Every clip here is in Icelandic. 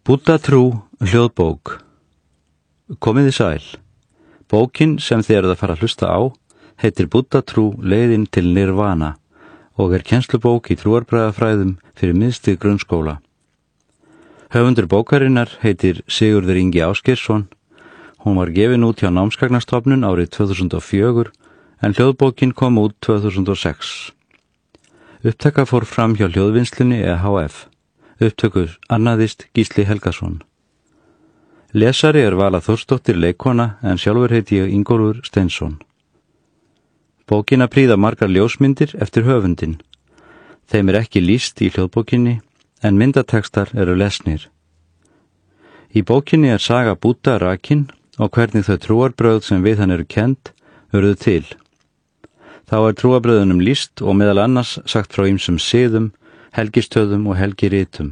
Búddatrú hljóðbók. Komiði sæl. Bókin sem þið eruð að fara að hlusta á heitir Búddatrú leiðin til Nirvana og kennslubók í trúarbragðafræðum fyrir miðstig grunnskóla. Höfundur bókarinnar heitir Sigurður Ingi Ásgeirsson. Hún var gefin út hjá Námsgagnastofnun árið 2004 en hljóðbókin kom út 2006. Upptaka fór fram hjá hljóðvinnslunni EHF. Upptökur annaðist Gísli Helgason. Lesari Vala Þórsdóttir leikkona en sjálfur heiti ég Ingólfur Steinsson. Bókina prýða margar ljósmyndir eftir höfundin. Þeim ekki lýst í hljóðbókinni en myndatekstar eru lesnir. Í bókinni saga Búdda rakin og hvernig þau trúarbrögð sem við hann eru kennd urðu til. Þá trúarbrögðunum lýst og meðal annars sagt frá ýmsum siðum, helgistöðum og helgiritum.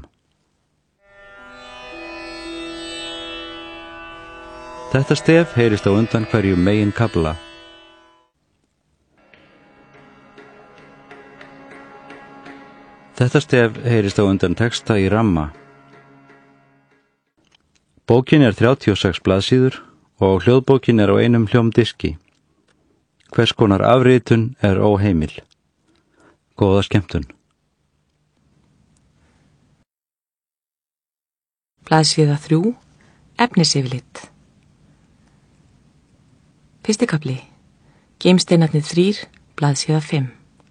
Þetta stef heyrist á undan hverju megin kafla. Þetta stef heyrist á undan texta í ramma. Bókin 36 blaðsíður og hljóðbókin á einum hljómdiski. Hvers konar afritun óheimil. Góða skemmtun. Blaðsíða 3, efnisyfirlit. Fyrsti kafli, geimsteinarnir 3, blaðsíða 5.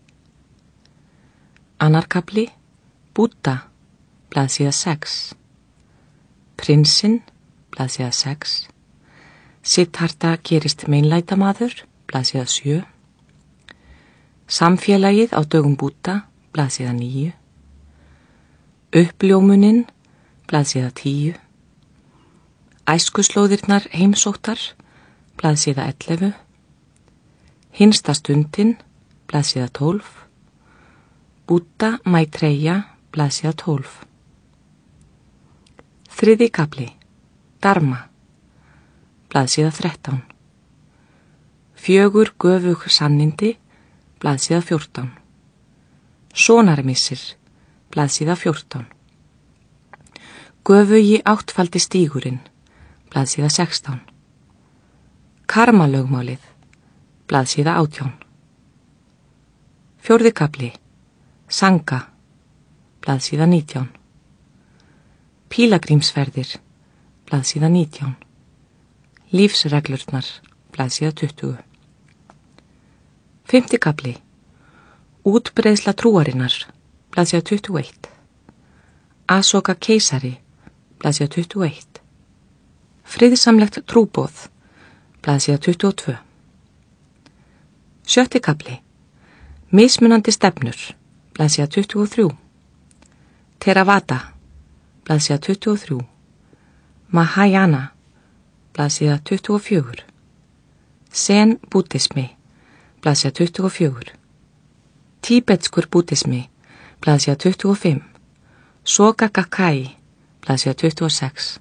Annar kafli, Búdda, blaðsíða 6. Prinsinn, blaðsíða 6. Siddharta gerist meinlætamaður, blaðsíða 7. Samfélagið á dögum Búdda, blaðsíða 9. Uppljómunin, blaðsíða 10. Æskuslóðirnar heimsóttar, blaðsíða 11. Hinsta stundin, blaðsíða 12. Búdda Maitreya, blaðsíða 12. Þriði kafli, Dharma, blaðsíða 13. 4 göfug sannindi, blaðsíða 14. Sonarmissir, blaðsíða 14. Göfugi áttfaldi stígurinn, blaðsíða 16. Karmalögmálið, blaðsíða 18. Fjórði kafli, Sanga, blaðsíða 19. Pílagrímsferðir, blaðsíða 19. Lífsreglurnar, blaðsíða 20. Fimmti kafli, Útbreiðsla trúarinnar, blaðsíða 21. Asoka keisari, blaðsíða 21. Friðsamlegt trúboð, blaðsíða 22. Sjötti kafli, Mismunandi stefnur, blaðsíða 23. Theravada, blaðsíða 23. Mahayana, blaðsíða 24. Zen búddismi, blaðsíða 24. Tíbetskur búddismi, blaðsíða 25. Soka Gakkai, blaðsíða 26.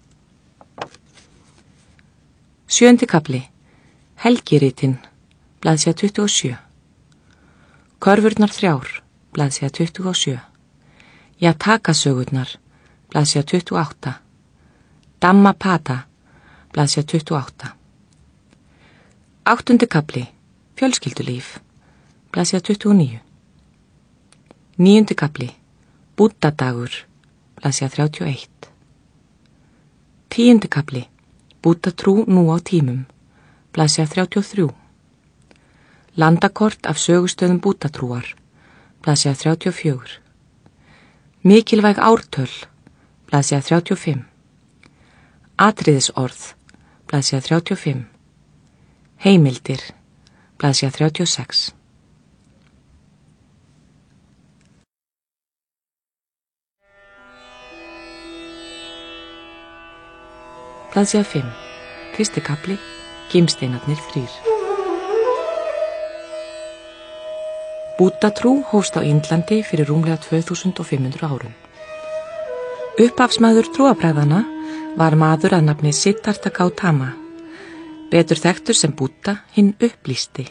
Sjöndi kafli, Helgiritin, blaðsíða 27. Körfurnar 3, blaðsíða 27. Jatakasögurnar, blaðsíða 28. Dhammapada, blaðsíða 28. Áttundi kafli, Fjölskyldulíf, blaðsíða 29. Níundi kafli, Búddadagur, blaðsíða 31. Tíundi kafli, Búddatrú nú á tímum, blaðsíða 33. Landakort af sögustöðum Búddatrúar, blaðsíða 34. Mikilvæg ártöl, blaðsíða 35. Atriðisorð, blaðsíða 35. Heimildir, blaðsíða 36. Blaðsíða 5. Fyrsti kafli, geimsteinarnir 3. Búddatrú hófst á Indlandi fyrir rúmlega 2500 árum. Upphafsmaður trúarbragðanna var maður að nafni Siddharta Gautama, betur þekktur sem Búdda hinn upplýsti.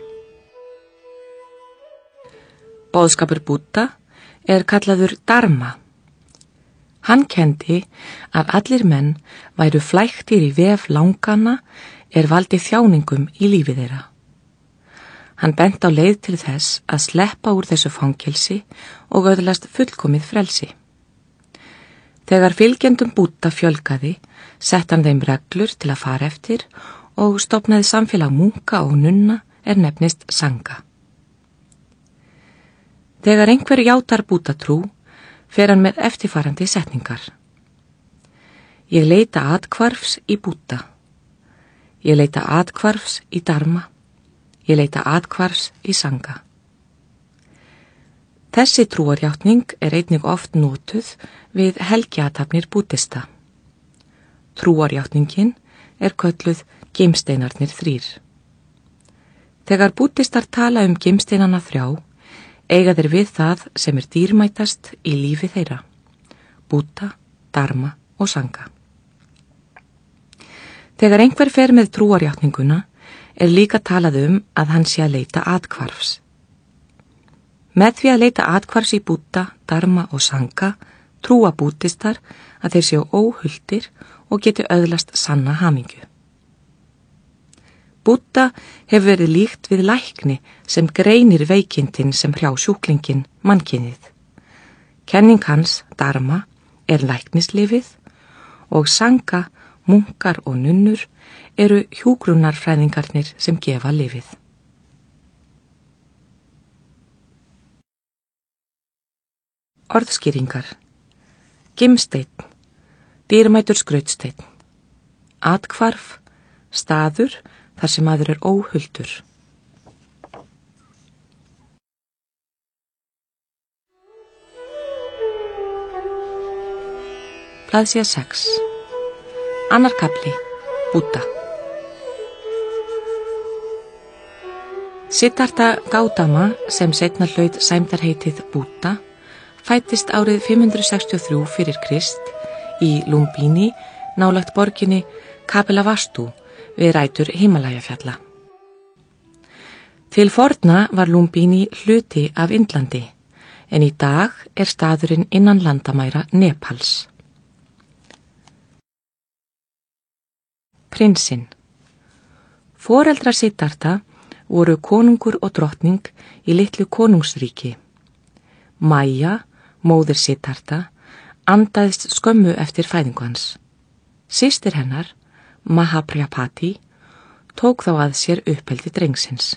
Boðskapur Búdda kallaður Dharma. Hann kendi að allir menn væru flæktir í vef langana valdi þjáningum í lífi þeirra. Hann bent á leið til þess að sleppa úr þessu fangelsi og öðlast fullkomið frelsi. Þegar fylgjendum Búdda fjölgaði, sett hann þeim reglur til að fara eftir og stofnaði samfélag munka og nunna nefnist sanga. Þegar einhver játar Búddatrú, fer hann með eftirfarandi setningar. Ég leita athvarfs í Búdda. Ég leita athvarfs í Dharma. Ég leita athvarfs í sanga. Þessi trúarjátning einnig oft notuð við helgiathafnir búddista. Trúarjátningin kölluð gimsteinarnir 3. Þegar búddistar tala gimsteinana 3, eiga þeir við það sem dýrmætast í lífi þeirra, Búdda, Dharma og sanga. Þegar einhver fer með trúarjátninguna, líka talað að hann sé að leita athvarfs. Með því að leita athvarfs í Búdda, Dharma og sanga, trúa búddistar að þeir séu óhultir og geti öðlast sanna hamingju. Búdda hefur verið líkt við lækni sem greinir veikindin sem hrjá sjúklingin mannkynið. Kenning hans, Dharma, læknislífið og sanga, munkar og nunnur hjúkrunarfræðingarnir sem gefa lífið. Orðskýringar. Gimsteinn, dýrmætur skrautsteinn. Athvarf, staður þar sem maður óhultur. Blaðsíða 6. Annar kafli, Búdda. Siddhartha Gautama, sem seinna hlaut sæmdarheitið Búdda, fæddist árið 563 fyrir Krist í Lumbini, nálægt borginni Kapilavastu við rætur Himalajafjalla. Til forna var Lumbini hluti af Indlandi, en í dag staðurinn innan landamæra Nepals. Prinsinn. Foreldrar Siddhartha voru konungur og drottning í litlu konungsríki. Maya, móðir Siddhartha, andaðist skömmu eftir fæðingu hans. Systir hennar, Mahaprajapati, tók þá að sér uppeldi drengsins.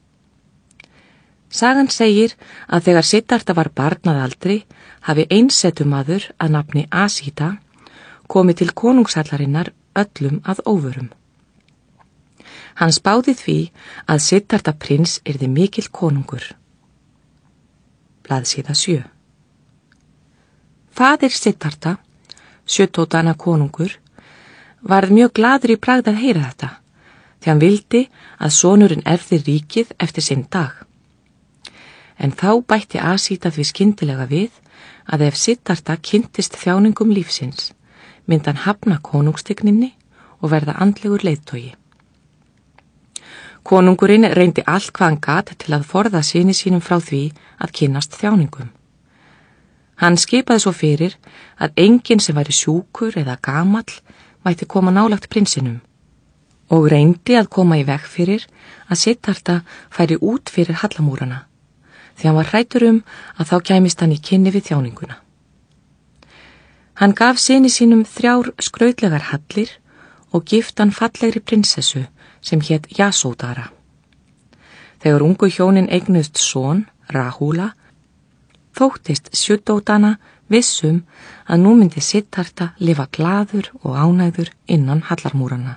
Sagan segir að þegar Siddhartha var barn að aldri, hafi einsetumaður að nafni Asita komið til konungshallarinnar öllum að óvörum. Hann spáði því að Siddhartha prins yrði mikill konungur. Blaðsíða 7. Faðir Siddhartha, Sjötódana konungur, varð mjög gladur í bragði að heyra þetta, því hann vildi að sonurinn erfði ríkið eftir sinn dag. En þá bætti Asita því skyndilega við að ef Siddhartha kynntist þjáningum lífsins, myndi hann hafna konungstigninni og verða andlegur leiðtogi. Konungurinn reyndi allt hvað hann gat til að forða syni sínum frá því að kynnast þjáningum. Hann skipaði svo fyrir að enginn sem væri sjúkur eða gamall mætti koma nálægt prinsinum og reyndi að koma í veg fyrir að Siddhartha færi út fyrir hallamúrana, því hann var hræddur að þá kæmist hann í kynni við þjáninguna. Hann gaf syni sínum 3 skrautlegar hallir og gift hann fallegri prinsessu sem hét Jasodhara. Þegar ungu hjónin eignuðust son, Rahula, þóttist Sjötódana vissum að nú myndi Siddhartha lifa glaður og ánægður innan hallarmúrana.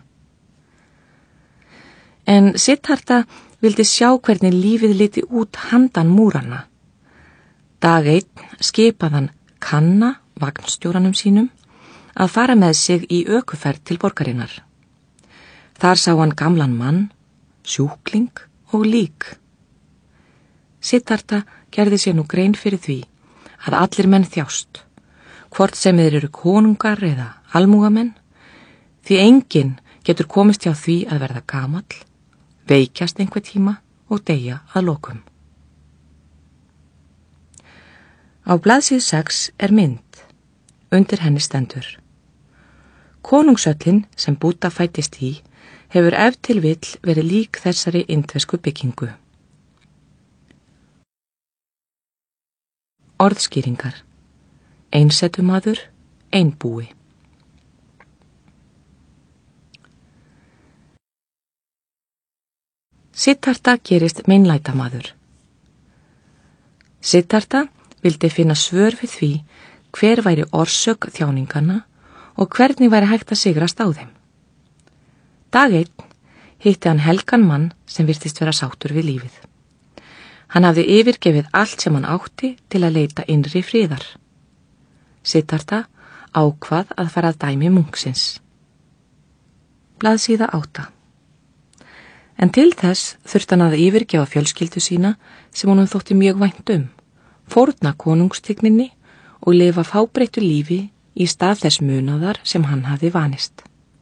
En Siddhartha vildi sjá hvernig lífið liti út handan múrana. Dag einn skipaði hann Kanna, vagnstjóranum sínum, að fara með sig í ökuferð til borgarinnar. Þar sá hann gamlan mann, sjúkling og lík. Siddhartha gerði sér nú grein fyrir því að allir menn þjást, hvort sem þeir eru konungar eða almúgamenn, því enginn getur komist hjá því að verða gamall, veikjast einhver tíma og deyja að lokum. Á blaðsíðu 6 mynd. Undir henni stendur: Konungsöllin sem Búdda fæddist í hefur ef til vill verið lík þessari indversku byggingu. Orðskýringar. Einsetumaður, einbúi. Siddhartha gerist meinlætamaður. Siddhartha vildi finna svör við því hver væri orsök þjáninganna og hvernig væri hægt að sigrast á þeim. Dag einn hitti hann helgan mann sem virtist vera sáttur við lífið. Hann hafði yfirgefið allt sem hann átti til að leita innri friðar. Siddhartha ákvað að fara að dæmi munksins. Blaðsíða 8. En til þess þurfti hann að yfirgefa fjölskyldu sína sem honum þótti mjög vænt fórna konungstigninni og lifa fábreyttu lífi í stað þess munaðar sem hann hafði vanist.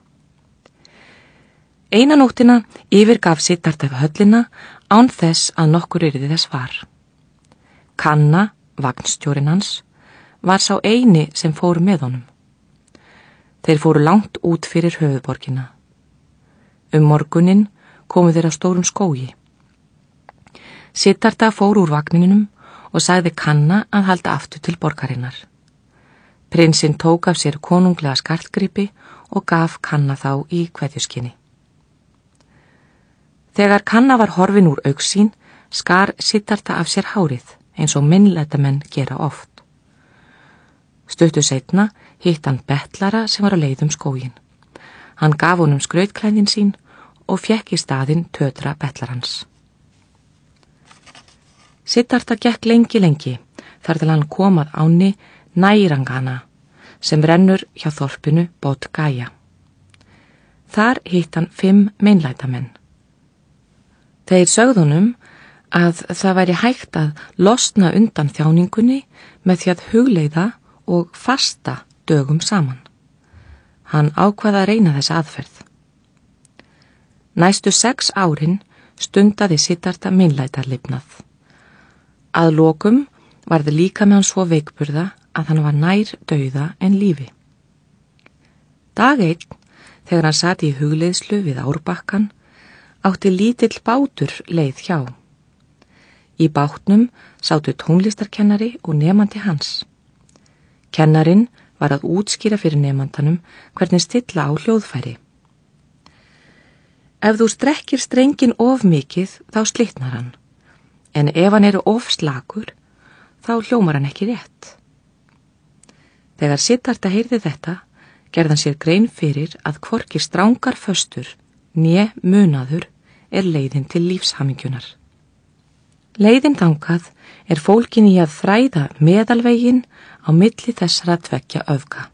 Eina nóttina yfirgaf Siddhartha höllina án þess að nokkur yrði þess var. Kanna, vagnstjórinn hans, var sá eini sem fór með honum. Þeir fóru langt út fyrir höfuðborgina. Morguninn komu þeir á stórum skógi. Siddhartha fór úr vagninum og sagði Kanna að halda aftur til borgarinnar. Prinsinn tók af sér konunglega skartgripi og gaf Kanna þá í kveðjuskyni. Þegar Kanna var horfin úr augsýn, skar Siddhartha af sér hárið, eins og meinlætamenn gera oft. Stuttu seinna hitt hann betlara sem var á leið skóginn. Hann gaf honum skrautklæðin sín og fékk í staðinn tötra betlarans. Siddhartha gekk lengi, þar til hann kom að ánni Nairangana, sem rennur hjá þorpinu Bodh Gaya. Þar hitt hann 5 meinlætamenn. Þeir sögðunum að það væri hægt að losna undan þjáningunni með því að hugleiða og fasta dögum saman. Hann ákvað að reyna þessa aðferð. Næstu 6 árin stundaði Siddhartha meinlætarlifnað. Að lokum varð líkami hans svo veikburða að hann var nær dauða en lífi. Dag einn, þegar hann sat í hugleiðslu við árbakkan, átti lítill bátur leið hjá. Í bátnum sátu tónlistarkennari og nemandi hans. Kennarinn var að útskýra fyrir nemandanum hvernig stilla á hljóðfæri. Ef þú strekkir strengin of mikið, þá slitnar hann. En ef hann eru of slakur, þá hljómar hann ekki rétt. Þegar Siddhartha heyrði þetta, gerði hann sér grein fyrir að hvorki strangar föstur né munaður er leiðin til lífshamingjunar. Leiðin þangað er fólkin í að þræða meðalveginn á milli þessara 2 öfga.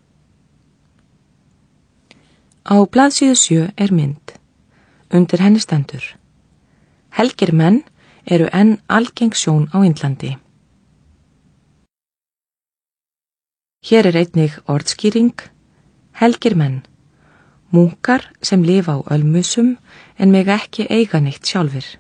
Á blaðsíðu 7 er mynd. Undir henni stendur: Helgir menn eru enn algeng sjón á Indlandi. Hér er einnig orðskýring: helgir menn, munkar sem lifa á ölmusum en mega ekki eiga neitt sjálfir.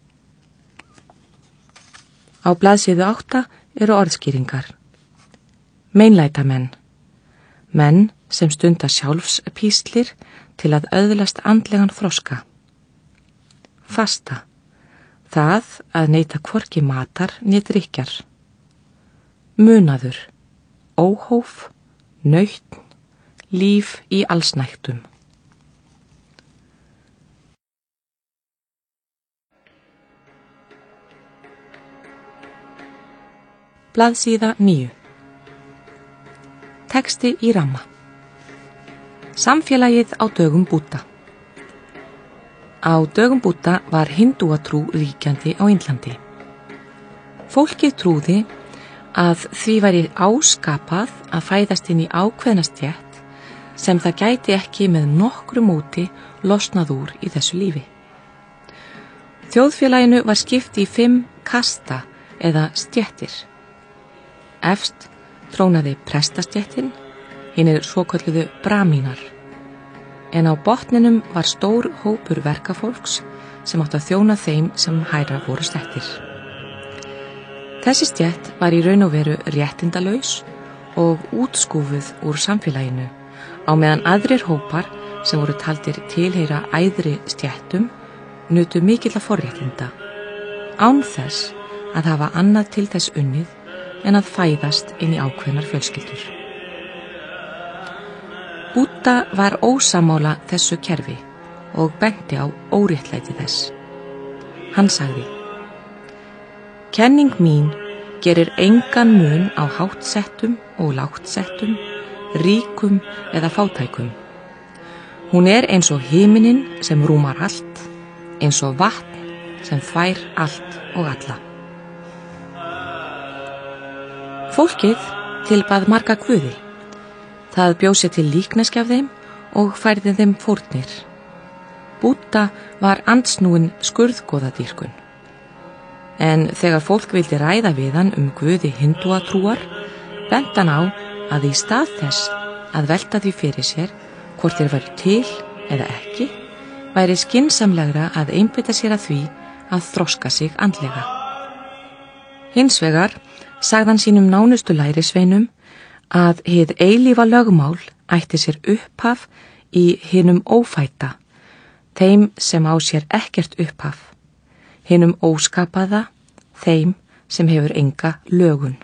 Á blaðsíðu 8 eru orðskýringar: meinlætamenn, menn sem stunda sjálfspíslir til að öðlast andlegan þroska. Fasta, það að neita hvorki matar né drykkjar. Munaður, óhóf, nautn, líf í allsnægtum. Blaðsíða 9. Texti í ramma. Samfélagið á dögum Búdda. Á dögum Búdda var hindúatrú ríkjandi á Indlandi. Fólkið trúði að því væri áskapað að fæðast inn í ákveðna stétt sem það gæti ekki með nokkru móti losnað úr í þessu lífi. Þjóðfélaginu var skipt í 5 kasta eða stéttir. Efst trónaði prestastéttin, hinir svokölluðu bramínar. En á botninum var stór hópur verkafólks sem átti að þjóna þeim sem hærra voru stettir. Þessi stétt var í raun og veru réttindalaus og útskúfuð úr samfélaginu, á meðan aðrir hópar sem voru taldir tilheyra æðri stéttum nutu mikilla forréttinda, án þess að hafa annað til þess unnið en að fæðast inn í ákveðnar fjölskyldur. Búdda var ósammála þessu kerfi og benti á óréttlæti þess. Hann sagði: Kenning mín gerir engan mun á háttsettum og láttsettum, ríkum eða fátækum. Hún er eins og himinin sem rúmar allt, eins og vatn sem þvær allt og alla. Fólkið tilbað marga guði. Það bjó sér til líkneski af þeim og færði þeim fórnir. Búdda var andsnúin skurðgoðadýrkun. En þegar fólk vildi ræða við hann guði hindúatrúar, benti hann á að í stað þess að velta því fyrir sér hvort þeir væru til eða ekki, væri skynsamlegra að einbeita sér að því að þroska sig andlega. Hins vegar sagði hann sínum nánustu lærisveinum að hið eilífa lögmál ætti sér upphaf í hinum ófæta, þeim sem á sér ekkert upphaf, hinum óskapaða, þeim sem hefur enga lögun.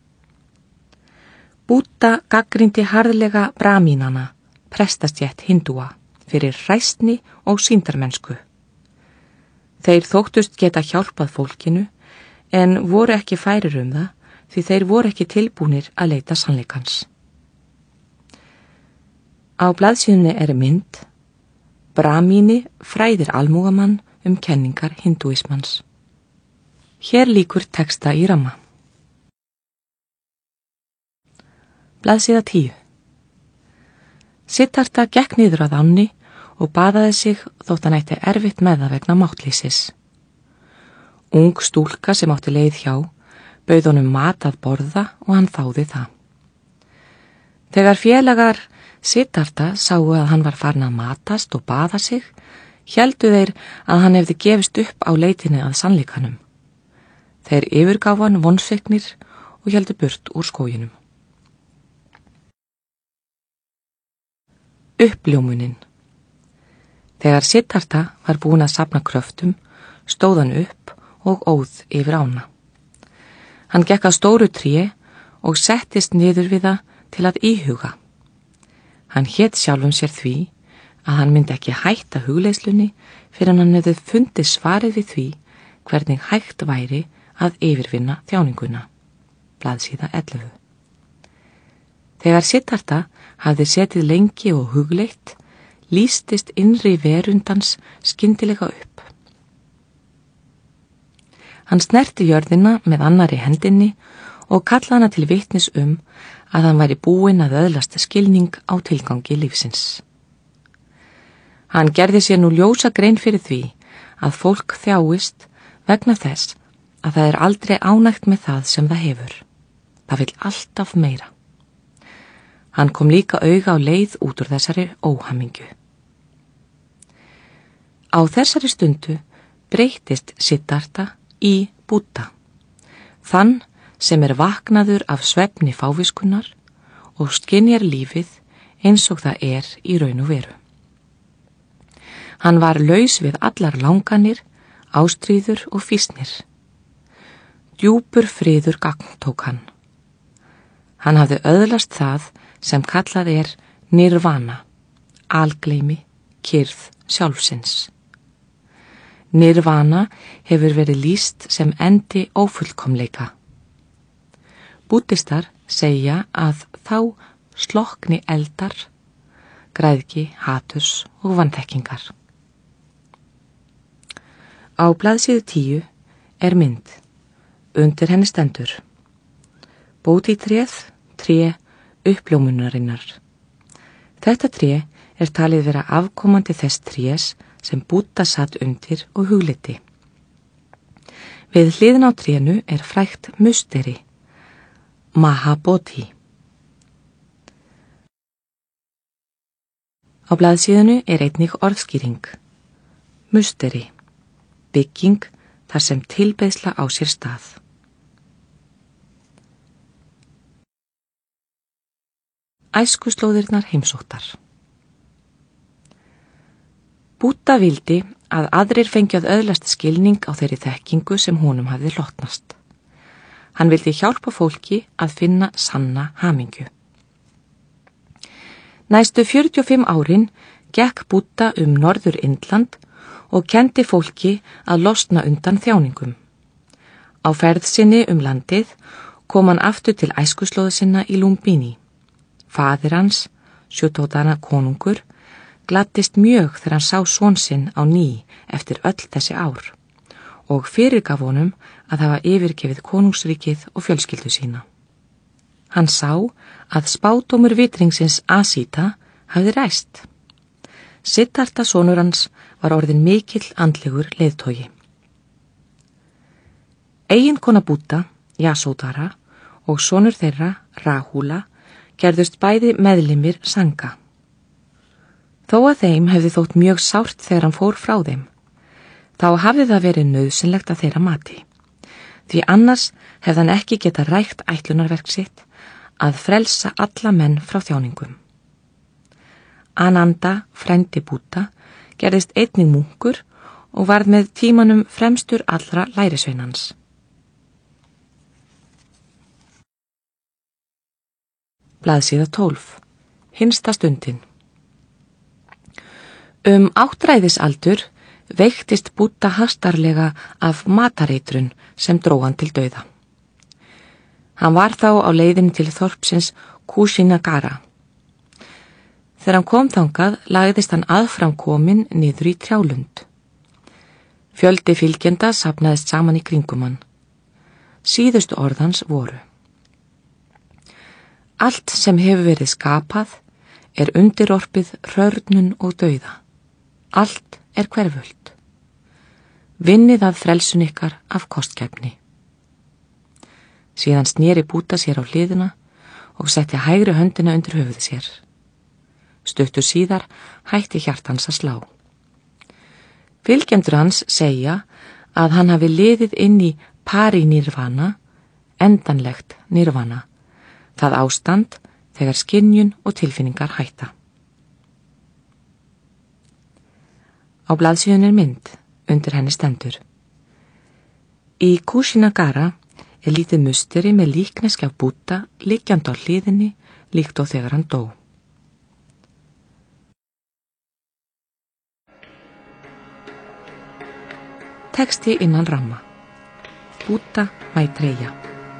Búdda gagnrýndi harðlega bramínana, prestastétt hindúa, fyrir hræsni og sýndarmennsku. Þeir þóttust geta hjálpað fólkinu, en voru ekki færir það, því þeir voru ekki tilbúnir að leita sannleikans. Á blaðsíðunni er mynd: Bramíni fræðir almúgamann kenningar hindúismans. Hér lýkur texta í ramma. Blaðsíða 10. Siddhartha gekk niður að ánni og baðaði sig þótt hann ætti erfitt með það vegna máttleysis. Ung stúlka sem átti leið hjá bauð honum mat að borða og hann þáði það. Þegar félagar Siddhartha sáu að hann var farinn að matast og baða sig, héldu þeir að hann hefði gefist upp á leitinni að sannleikanum. Þeir yfirgáfu hann vonsviknir og héldu burt úr skóginum. Uppljómunin. Þegar Siddhartha var búinn að safna kröftum, stóð hann upp og óð yfir ána. Hann gekk að stóru tré og settist niður við það til að íhuga. Hann hét sjálfum sér því að hann myndi ekki hætta hugleiðslunni fyrir hann hefði fundið svarið við því hvernig hægt væri að yfirvinna þjáninguna. Blaðsíða 11. Þegar Siddhartha hafði setið lengi og hugleitt, lýstist innri verundans skyndilega upp. Hann snerti jörðina með annarri hendinni og kallaði hana til vitnis að hann væri búinn að öðlast skilning á tilgangi lífsins. Hann gerði sér nú ljósa grein fyrir því að fólk þjáist vegna þess að það er aldrei ánægt með það sem það hefur. Það vill alltaf meira. Hann kom líka auga á leið út úr þessari óhamingju. Á þessari stundu breyttist Siddhartha í Búdda, þann sem er vaknaður af svefni fáviskunnar og skynjar lífið eins og það er í raun og veru. Hann var laus við allar langanir, ástríður og fýsnir. Djúpur friður gagntók hann. Hann hafði öðlast það sem kallað er nirvana, algleymi, kyrrð sjálfsins. Nirvana hefur verið lýst sem endi ófullkomleika. Búddistar segja að þá slokkni eldar, græðgi, haturs og vanþekkingar. Á blaðsíðu 10 er mynd. Undir henni stendur: Bótítréð, tré uppljómunarinnar. Þetta tré er talið vera afkomandi þess trés sem Búdda satt undir og hugleiddi. Við hliðina á trénu er frægt musteri, Mahabodhi. Á blaðsíðunni er einnig orðskýring. Musteri, bygging þar sem tilbeiðsla á sér stað. æskuslóðirnar heimsóttar. Búdda vildi að aðrir fengju að öðlast skilning á þeirri þekkingu sem honum hafði hlotnast. Hann vildi hjálpa fólki að finna sanna hamingju. Næstu 45 árin gekk Búdda Norður Indland og kendi fólki að losna undan þjáningum. Á ferð sinni landið kom hann aftur til æskuslóðu sinna í Lumbini. Faðir hans, Shuddhodana konungur, gladdist mjög þegar hann sá son sinn á ný eftir öll þessi ár og fyrirgaf honum að hafa yfirgefið konungsríkið og fjölskyldu sína. Hann sá að spádómur vitringsins Asita hafði ræst. Siddhartha sonur hans var orðinn mikill andlegur leiðtogi. Eiginkona Búdda, Yasodhara, og sonur þeirra, Rahula, gerðust bæði meðlimir Sangha. Þó að þeim hefði þótt mjög sárt þegar hann fór frá þeim, þá hafði það verið nauðsynlegt að þeirra mati. Því annars hefði hann ekki getað rækt ætlunarverk sitt að frelsa alla menn frá þjáningum. Ananda, frændi Búdda, gerðist einnig munkur og varð með tímanum fremstur allra lærisveinans. Blaðsíða 12. Hinsta stundin. Áttræðisaldur veiktist Búdda hastarlega af matareitrun sem dró hann til dauða. Hann var þá á leiðinni til þorpsins Kushinagara. Þegar hann kom þangað lagðist hann aðframkominn niður í trjálund. Fjöldi fylgjenda safnaðist saman í kringum hann. Síðustu orðans voru: Allt sem hefur verið skapað er undirorpið hrörnun og dauða. Allt er hverfult. Vinnið að frelsun ykkar af kostgæfni. Síðan sneri Búdda sér á hliðina og setti hægri höndina undir höfuðið sér. Stuttu síðar hætti hjartans að slá. Fylgjendur hans segja að hann hafi liðið inn í parinirvana, endanlegt nirvana, það ástand þegar skynjun og tilfinningar hætta. Á blaðsíðunni mynd, undir henni stendur: Í Kushinagara er lítið musteri með líkneski af Búdda liggjandi á hliðinni líkt og þegar hann dó. Texti innan ramma. Búdda Maitreya.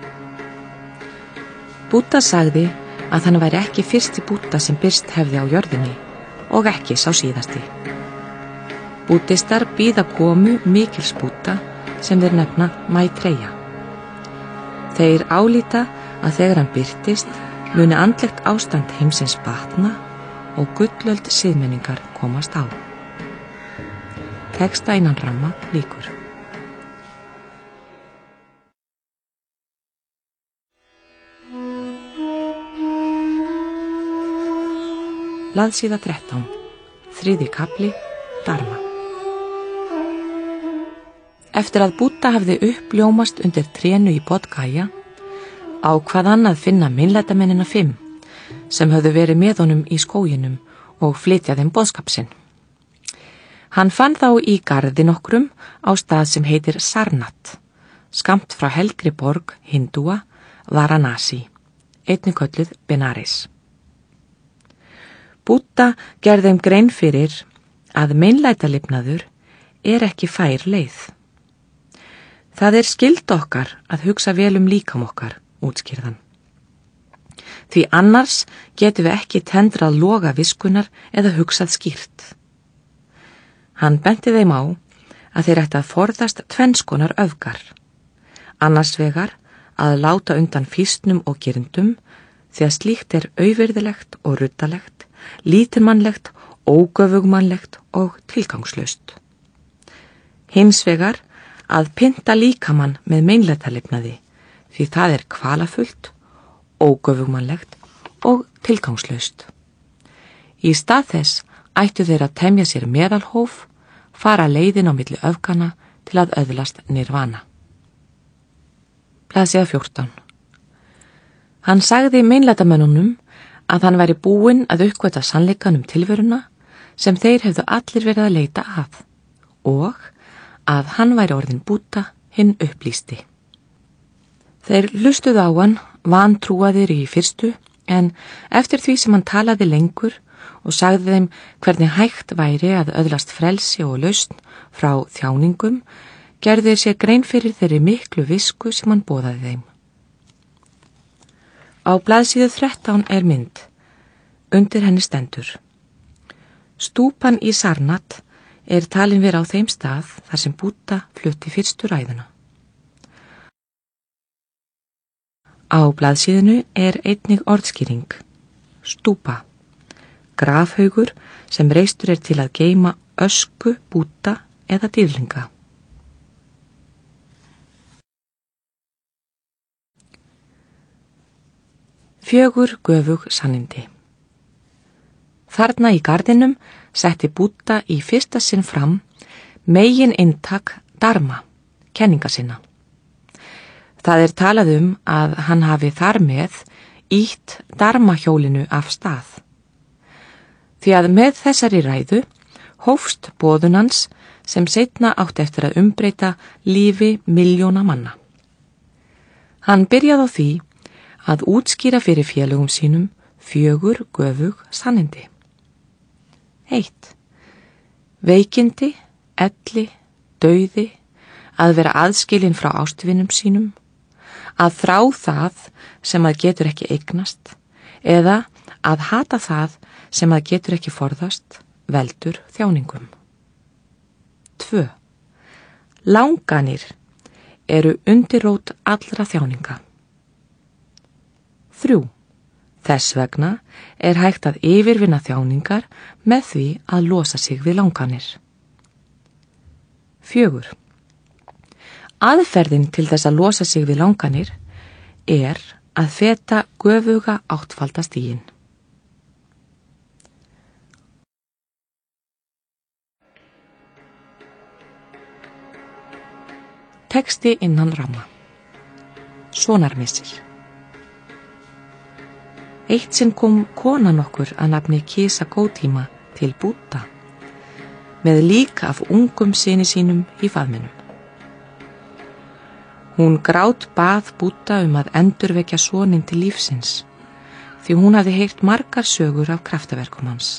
Búdda sagði að hann væri ekki fyrsti Búdda sem birst hefði á jörðinni og ekki sá síðasti. Búddistar bíða komu mikils Búdda sem þeir nefna Maitreya. Þeir álíta að þegar hann birtist muni andlegt ástand heimsins batna og gullöld siðmenningar komast á. Texta innan ramma lýkur. Blaðsíða 13. 3. kafli, Dharma. Eftir að Búdda hafði uppljómast undir trénu í Bodh Gaya, ákvað hann að finna meinlætamennina 5 sem höfðu verið með honum í skóginum og flytja þeim boðskap sinn. Hann fann þá í garði nokkrum á stað sem heitir Sarnath, skammt frá helgri borg hindúa Varanasi, einnig kölluð Benares. Búdda gerði þeim grein fyrir að meinlætalifnaður er ekki fær leið. Það er skylda okkar að hugsa vel líkam okkar, útskýrðan. Því annars getum við ekki tendrað loga viskunar eða hugsað skýrt. Hann benti þeim á að þeir ættu að forðast tvennskonar öfgar. Annars vegar að láta undan fýsnum og girndum því að slíkt er auvirðilegt og ruddalegt, lítilmannlegt, ógöfugmannlegt og tilgangslaust. Hins vegar að pynta líkamann með meinlætalifnaði því það er kvalafullt, ógöfugmannlegt og tilgangslaust. Í stað þess ættu þeir að temja sér meðalhóf, fara leiðin á milli öfgana til að öðlast nirvana. Blaðsíða 14. Hann sagði meinlætamönnunum að hann væri búinn að uppgöta sannleikann tilveruna sem þeir hefðu allir verið að leita að og að hann væri orðin Búdda hinn upplýsti. Þeir hlustuðu á hann, vantrúaðir í fyrstu, en eftir því sem hann talaði lengur og sagði þeim hvernig hægt væri að öðlast frelsi og lausn frá þjáningum, gerðu þeir sér grein fyrir þeirri miklu visku sem hann boðaði þeim. Á blaðsíðu 13 er mynd. Undir henni stendur: Stúpan í Sarnath er talin vera á þeim stað þar sem Búdda flutti fyrstu ræðuna. Á blaðsíðunu er einnig orðskýring. Stúpa, grafhaugur sem reistur er til að geyma ösku Búdda eða dýrlinga. Fjögur göfug sannindi. Þarna í gardinum setti Búdda í fyrsta sinn fram megin inntak dharma, kenninga sinna. Það er talað að hann hafi þar með ýtt dharmahjólinu af stað. Því að með þessari ræðu hófst boðun hans sem seinna átti eftir að umbreyta lífi milljóna manna. Hann byrjaði á því að útskýra fyrir félögum sínum fjögur göfug sannindi. 1. Veikindi, elli, dauði, að vera aðskilin frá ástvinum sínum, að þrá það sem að getur ekki eignast, eða að hata það sem að getur ekki forðast, veldur þjáningum. 2. Langanir eru undirrót allra þjáninga. 3. Þess vegna er hægt að yfirvinna þjáningar með því að losa sig við langanir. 4. Aðferðin til þess að losa sig við langanir er að feta göfuga áttfaldastigin. Texti innan ramma. Sonarmissir. Eitt sinn kom kona nokkur að nafni Kisa Gótíma til Búdda með lík af ungum syni sínum í faðminum. Hún grát bað Búdda að endurvekja soninn til lífsins því hún hafði heyrt margar sögur af kraftaverkum hans.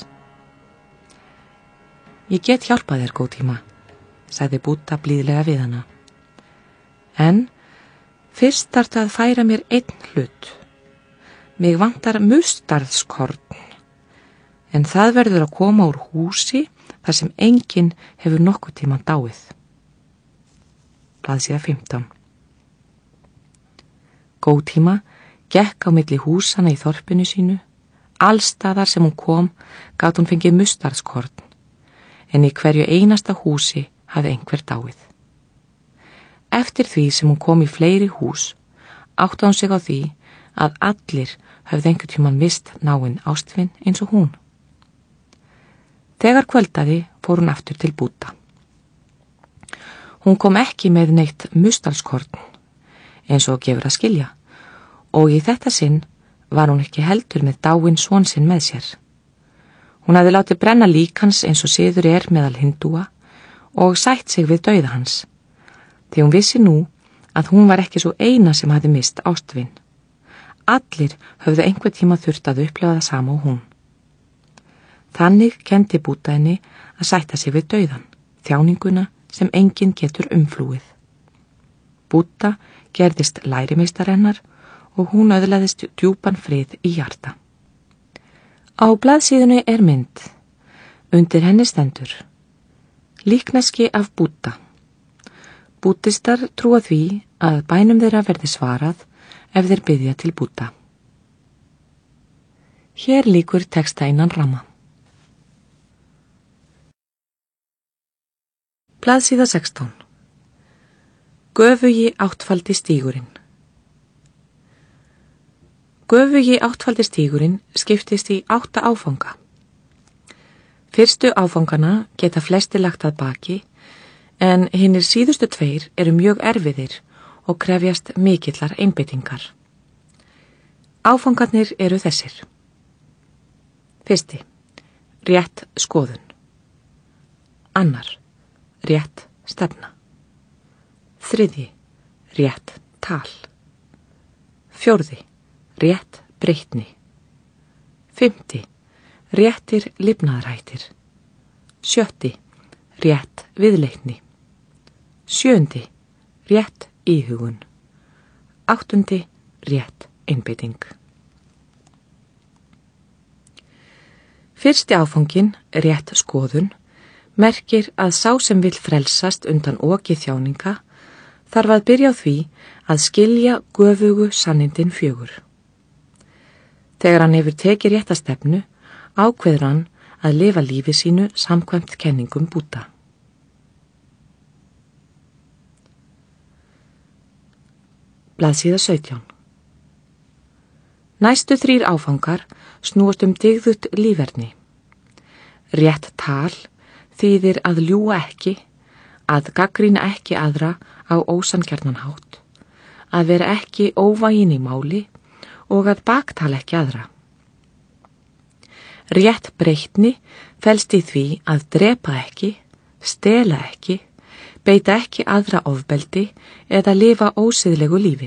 Ég get hjálpað þér, Gótíma, sagði Búdda blíðlega við hana. En fyrst þarftu að færa mér einn hlut. Mig vantar mustarðskorn, en það verður að koma úr húsi þar sem enginn hefur nokkuð tíma dáið. Blaðsíða 15. Gótíma gekk á milli húsana í þorpinu sínu. Allstaðar sem hún kom gat hún fengið mustarðskorn, en í hverju einasta húsi hafði einhver dáið. Eftir því sem hún kom í fleiri hús átti hún sig á því að allir höfðu einhvern tímann mist náinn ástvin eins og hún. Þegar kvöldaði fór hún aftur til Búdda. Hún kom ekki með neitt mustalskorn, eins og gefur að skilja, og í þetta sinn var hún ekki heldur með dáinn son sinn með sér. Hún hafði látið brenna lík hans eins og siður er meðal hindúa og sætt sig við dauða hans, því hún vissi nú að hún var ekki svo eina sem hafði mist ástvin. Allir höfðu einhver tíma þurft að upplifa það sama og hún. Þannig kenndi Búdda henni að sætta sig við dauðan, þjáninguna sem enginn getur umflúið. Búdda gerðist lærimeistar hennar og hún öðlaðist djúpan frið í hjarta. Á blaðsíðunni er mynd. Undir henni stendur: Líkneski af Búdda. Búddistar trúa því að bænum þeirra verði svarað ef þeir biðja til Búdda. Hér lýkur texta innan ramma. Blaðsíða 16. Göfugi áttfaldi stígurinn. Göfugi áttfaldi stígurinn skiptist í 8 áfanga. Fyrstu áfangana geta flestir lagt að baki, en hinnir síðustu 2 eru mjög erfiðir og krefjast mikillar einbeitingar. Áfangarnir eru þessir: Fyrsti, rétt skoðun. Annar, rétt stefna. Þriðji, rétt tal. Fjórði, rétt breytni. Fimmti, réttir lifnaðarhættir. Sjötti, rétt viðleitni. Sjöundi, rétt íhugun. Áttundi, rétt einbeiting. Fyrsti áfanginn, rétt skoðun, merkir að sá sem vill frelsast undan oki þjáninga þarf að byrja á því að skilja göfugu sannindin 4. Þegar hann hefur tekið rétta stefnu, ákveður hann að lifa lífi sínu samkvæmt kenningum Búdda. Blaðsíða 17. Næstu 3 áfangar snúast dygðugt líferni. Rétt tal þýðir að ljúga ekki, að gagnrýna ekki aðra á ósanngjarnan hátt, að vera ekki óvægin í máli og að baktala ekki aðra. Rétt breytni felst í því að drepa ekki, stela ekki, beita ekki aðra ofbeldi eða lifa ósiðlegu lífi.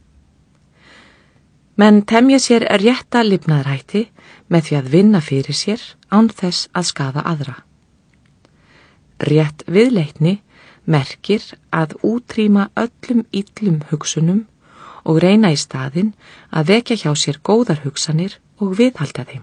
Menn temja sér rétta lifnaðarhætti með því að vinna fyrir sér án þess að skaða aðra. Rétt viðleitni merkir að útrýma öllum illum hugsunum og reyna í staðinn að vekja hjá sér góðar hugsanir og viðhalda þeim.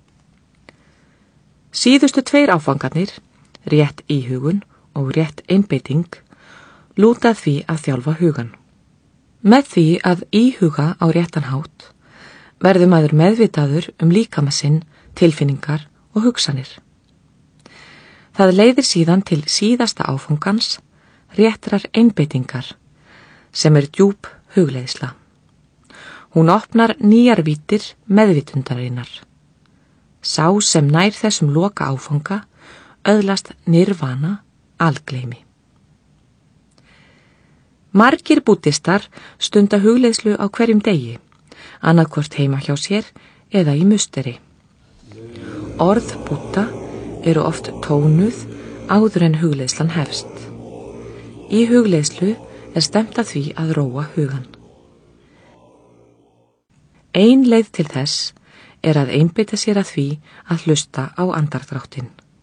Síðustu 2 áfangarnir, rétt íhugun og rétt einbeiting, lúta því að þjálfa hugan. Með því að íhuga á réttan hátt verður maður meðvitaður líkama sinn, tilfinningar og hugsanir. Það leiðir síðan til síðasta áfangans, réttrar einbeitingar, sem djúp hugleiðsla. Hún opnar nýjar víddir meðvitundarinnar. Sá sem nær þessum loka áfanga öðlast nirvana, algleymi. Margir búddistar stunda hugleiðslu á hverjum degi, annaðhvort heima hjá sér eða í musteri. Orð Búdda eru oft tónuð áður en hugleiðslan hefst. Í hugleiðslu stefnt að því að róa hugan. Ein leið til þess að einbeita sér að því að hlusta á andardráttinn.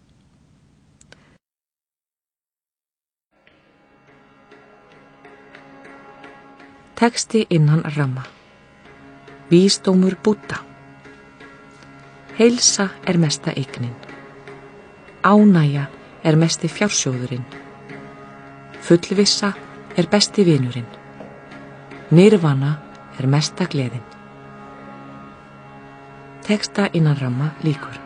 Texti innan ramma. Vísdómur Búdda. Heilsa mesta eignin. Ánægja mesti fjársjóðurinn. Fullvissa besti vinurinn. Nirvana mesta gleðin. Texta innan ramma lýkur.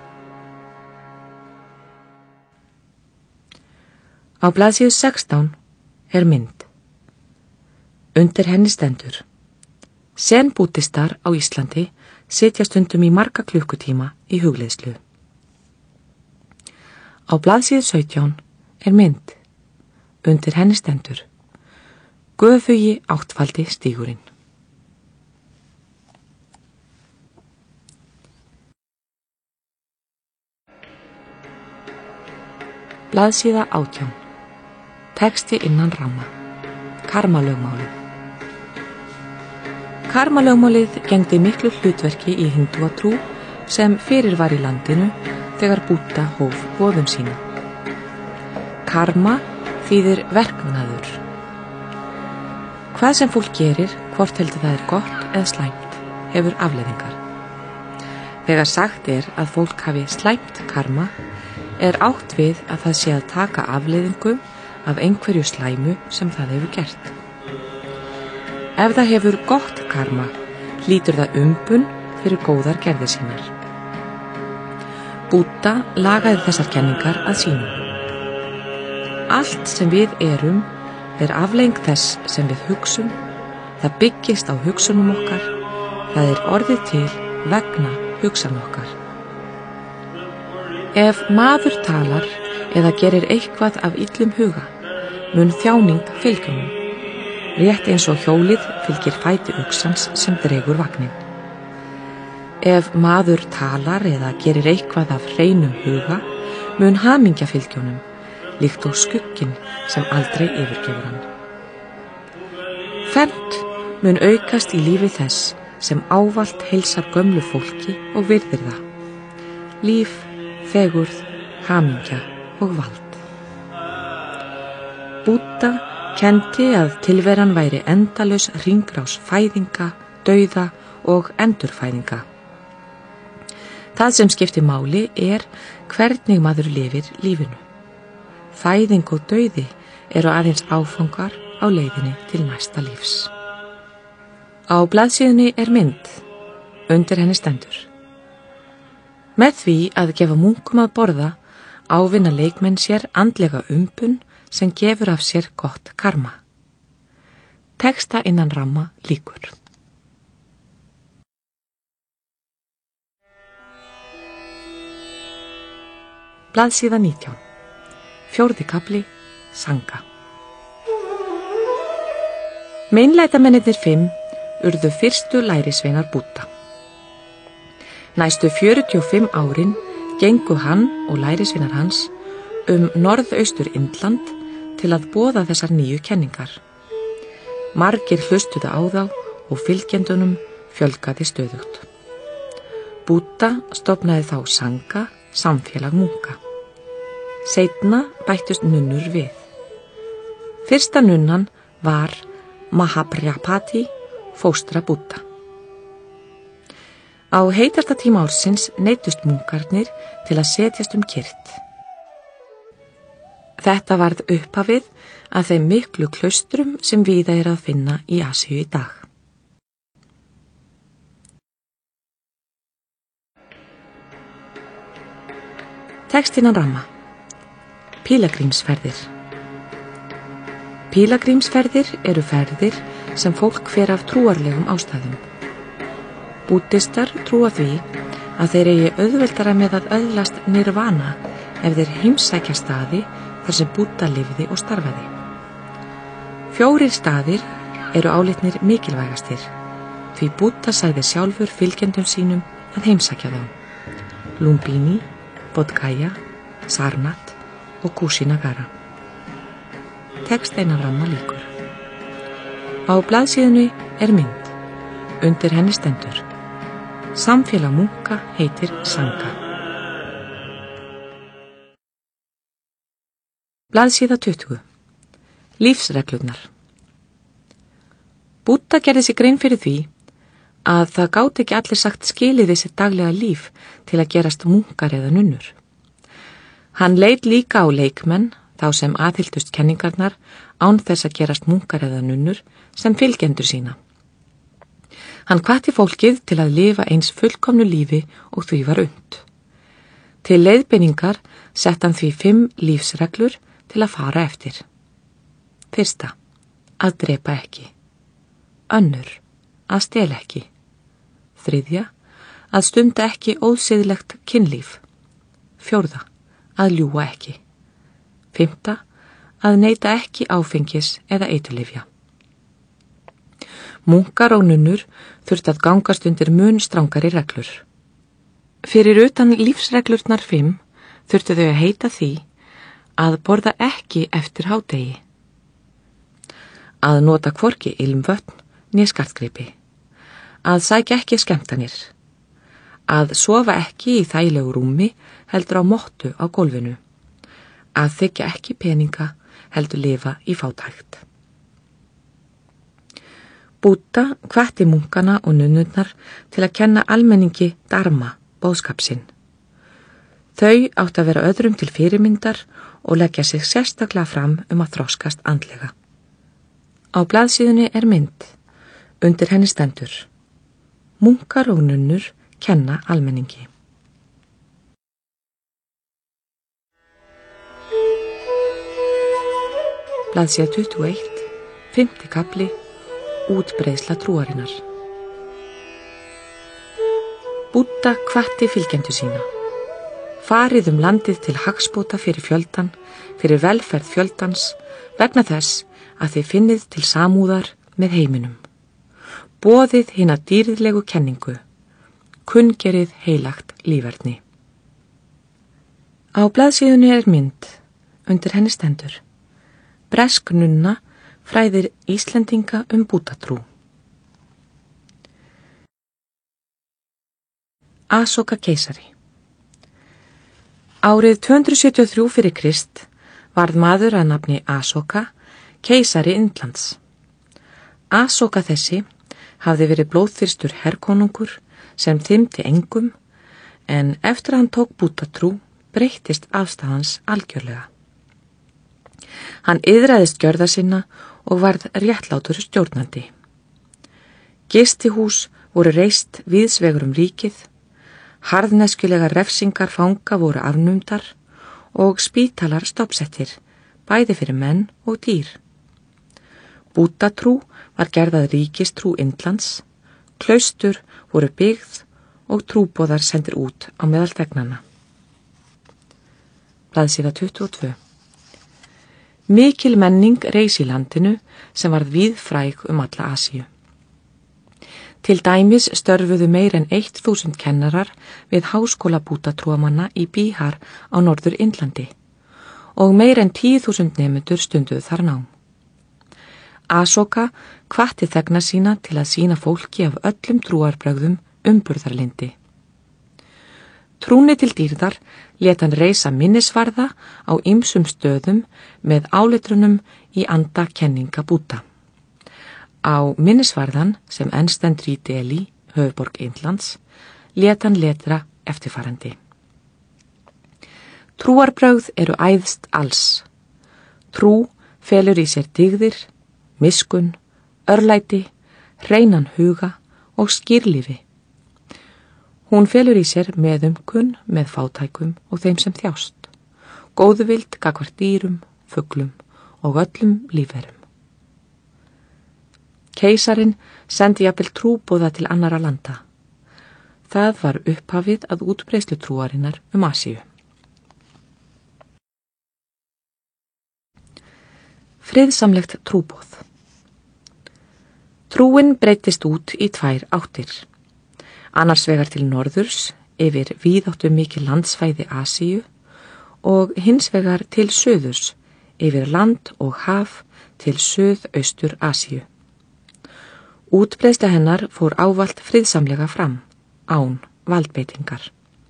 Á blaðsíðu 16 mynd. Undir henni stendur: Zen-búddistar á Íslandi sitja stundum í marga klukkutíma í hugleiðslu. Á blaðsíðu 17 mynd. Undir henni stendur: Göfugi áttfaldi stígurinn. Blaðsíða 18. Texti innan ramma. Karmalögmálið. Karmalögmálið gegndi miklu hlutverki í hindúatrú sem fyrir var í landinu þegar Búdda hóf boðun sína. Karma þýðir verknaður. Hvað sem fólk gerir, hvort heldur það gott eða slæmt, hefur afleiðingar. Þegar sagt að fólk hafi slæmt karma, átt við að það sé að taka afleiðingu af einhverju slæmu sem það hefur gert. Ef það hefur gott karma, hlýtur það umbun fyrir góðar gerðir sínar. Búdda lagaði þessar kenningar að sínum. Allt sem við erum afleiðing þess sem við hugsum, það byggist á hugsunum okkar, það orðið til vegna hugsan okkar. Ef maður talar eða gerir eitthvað af illum huga, mun þjáning fylgja honum. Rétt eins og hjólið fylgir fæti uxans sem dregur vagninn. Ef maður talar eða gerir eitthvað af hreinum huga, mun hamingja fylgjónum, líkt og skugginn sem aldrei yfirgefur hann. Fermt mun aukast í lífi þess sem ávallt heilsar gömlu fólki og virðir það. Líf, fegurð, hamingja og vald. Búdda kenndi að tilveran væri endalaus hringrás fæðinga, dauða og endurfæðinga. Það sem skiptir máli hvernig maður lifir lífinu. Fæðing og dauði eru aðeins áfangar á leiðinni til næsta lífs. Á blaðsíðunni mynd, undir henni stendur: Með því að gefa munkum að borða ávinna leikmenn sér andlega umbun sem gefur af sér gott karma. Texta innan ramma lýkur. Blaðsíða 19. 4. kafli, Sanga. Meinlætamennirnir 5 urðu fyrstu lærisveinar Búdda. Næstu 45 árin gengu hann og lærisveinar hans norðaustur Indland til að boða þessar nýju kenningar. Margir hlustuðu á þá og fylgjendunum fjölgaði stöðugt. Búdda stofnaði þá Sanga, samfélag munka. Seinna bættust nunnur við. Fyrsta nunnan var Mahaprajapati, fóstra Búdda. Á heitasta tíma ársins neyddust munkarnir til að setjast kyrrt. Þetta varð upphafið að þeim miklu klaustrum sem víða að finna í Asíu í dag. Textinnan ramma. Pílagrímsferðir. Pílagrímsferðir eru ferðir sem fólk fer af trúarlegum ástæðum. Búddistar trúa því að þeir eigi auðveldara með að öðlast nirvana ef þeir heimsækja staði þar sem Búdda lifði og starfaði. 4 staðir eru álitnir mikilvægastir, því Búdda sagði sjálfur fylgjendum sínum að heimsækja þá: Lumbini, Bodh Gaya, Sarnath og Kushinagara. Text einan ramma lýkur. Á blaðsíðunni mynd, undir henni stendur: Samfélag munka heitir Sanga. Blaðsíða 20. Lífsreglurnar. Búdda gerði sig grein fyrir því að það gátu ekki allir sagt skilið sitt daglega líf til að gerast munkar eða nunnur. Hann leit líka á leikmenn, þá sem aðhylltust kenningarnar, án þess að gerast munkar eða nunnur, sem fylgjendur sína. Hann hvatti fólkið til að lifa eins fullkomnu lífi og því var unnt. Til leiðbeiningar sett hann því 5 lífsreglur til að fara eftir. 1. Að drepa ekki. 2. Að stela ekki. 3. Að stunda ekki ósiðlegt kynlíf. 4. Að ljúga ekki. 5. Að neyta ekki áfengis eða eiturlyfja. Munkar og nunnur þurfti að gangast undir mun strangari reglur. Fyrir utan lífsreglurnar 5 þurftu þau að heita því að borða ekki eftir hádegi, að nota hvorki ilmvötn né skartgripi, að sækja ekki skemmtanir, að sofa ekki í þægilegu rúmi heldur á mottu á gólfinu, að þiggja ekki peninga heldur lifa í fátækt. Búdda hvatti munkana og nunnurnar til að kenna almenningi dharma, boðskap sinn. Þau áttu að vera öðrum til fyrirmyndar og leggja sig sérstaklega fram að þroskast andlega. Á blaðsíðunni mynd, undir henni stendur: Munkar og nunnur kenna almenningi. Blaðsíða 21, 5. kafli, útbreiðsla trúarinnar. Búdda hvatti fylgjendur sína: farið landið til hagsbóta fyrir fjöldan, fyrir velferð fjöldans, vegna þess að þið finnið til samúðar með heiminum. Boðið hina dýrðlegu kenningu: kunngerið heilagt líferni. Á blaðsíðunni er mynd, undir henni stendur: Bresk nunna fræðir Íslendinga Búddatrú. Asoka keisari. Árið 273 fyrir Krist varð maður að nafni Asoka keisari Indlands. Asoka þessi hafði verið blóðþyrstur herkonungur sem þymdi engum, en eftir að hann tók Búddatrú breyttist afstæðans algjörlega. Hann iðraðist gjörða sinna og varð réttlátur stjórnandi. Gistihús voru reist víðsvegar ríkið, harðneskjulegar refsingar fanga voru afnumdar og spítalar stofnsettir, bæði fyrir menn og dýr. Búddatrú var gerðað ríkistrú Indlands, klaustur voru byggð og trúboðar sendir út á meðal þegnanna. Blaðsíða 22. Mikil menning reis í landinu sem varð víðfræg alla Asíu. Til dæmis störfuðu meir en 1000 kennarar við háskóla Búddatrúamanna í Bíhar á Norður Indlandi og meir en 10.000 nemendur stunduðu þar nám. Asoka hvatti þegna sína til að sýna fólki af öllum trúarbrögðum umburðarlyndi. Trúni til dýrðar lét hann reisa minnisvarða á ýmsum stöðum með áletrunum í anda kenninga Búdda. Á minnisvarðan sem enn stendur í Delhi, höfuðborg Indlands, lét hann letra eftirfarandi: Trúarbrögð eru æðst alls. Trú felur í sér dygðir, miskunn, örlæti, hreinan huga og skýrlífi. Hún felur í sér meðumkunn með fátækum og þeim sem þjást, góðvild gagnvart dýrum, fuglum og öllum lífverum. Keisarin sendi jafnvel trúboða til annarra landa. Það var upphafið að útbreiðslu trúarinnar Asíu. Friðsamlegt trúboð. Trúin breyttist út í 2 áttir. Annars vegar til norðurs yfir víðáttu mikið landsvæði Asíu og hins vegar til suðurs yfir land og haf til suðaustur Asíu. Útbreiðsla hennar fór ávallt friðsamlega fram, án valdbeitingar.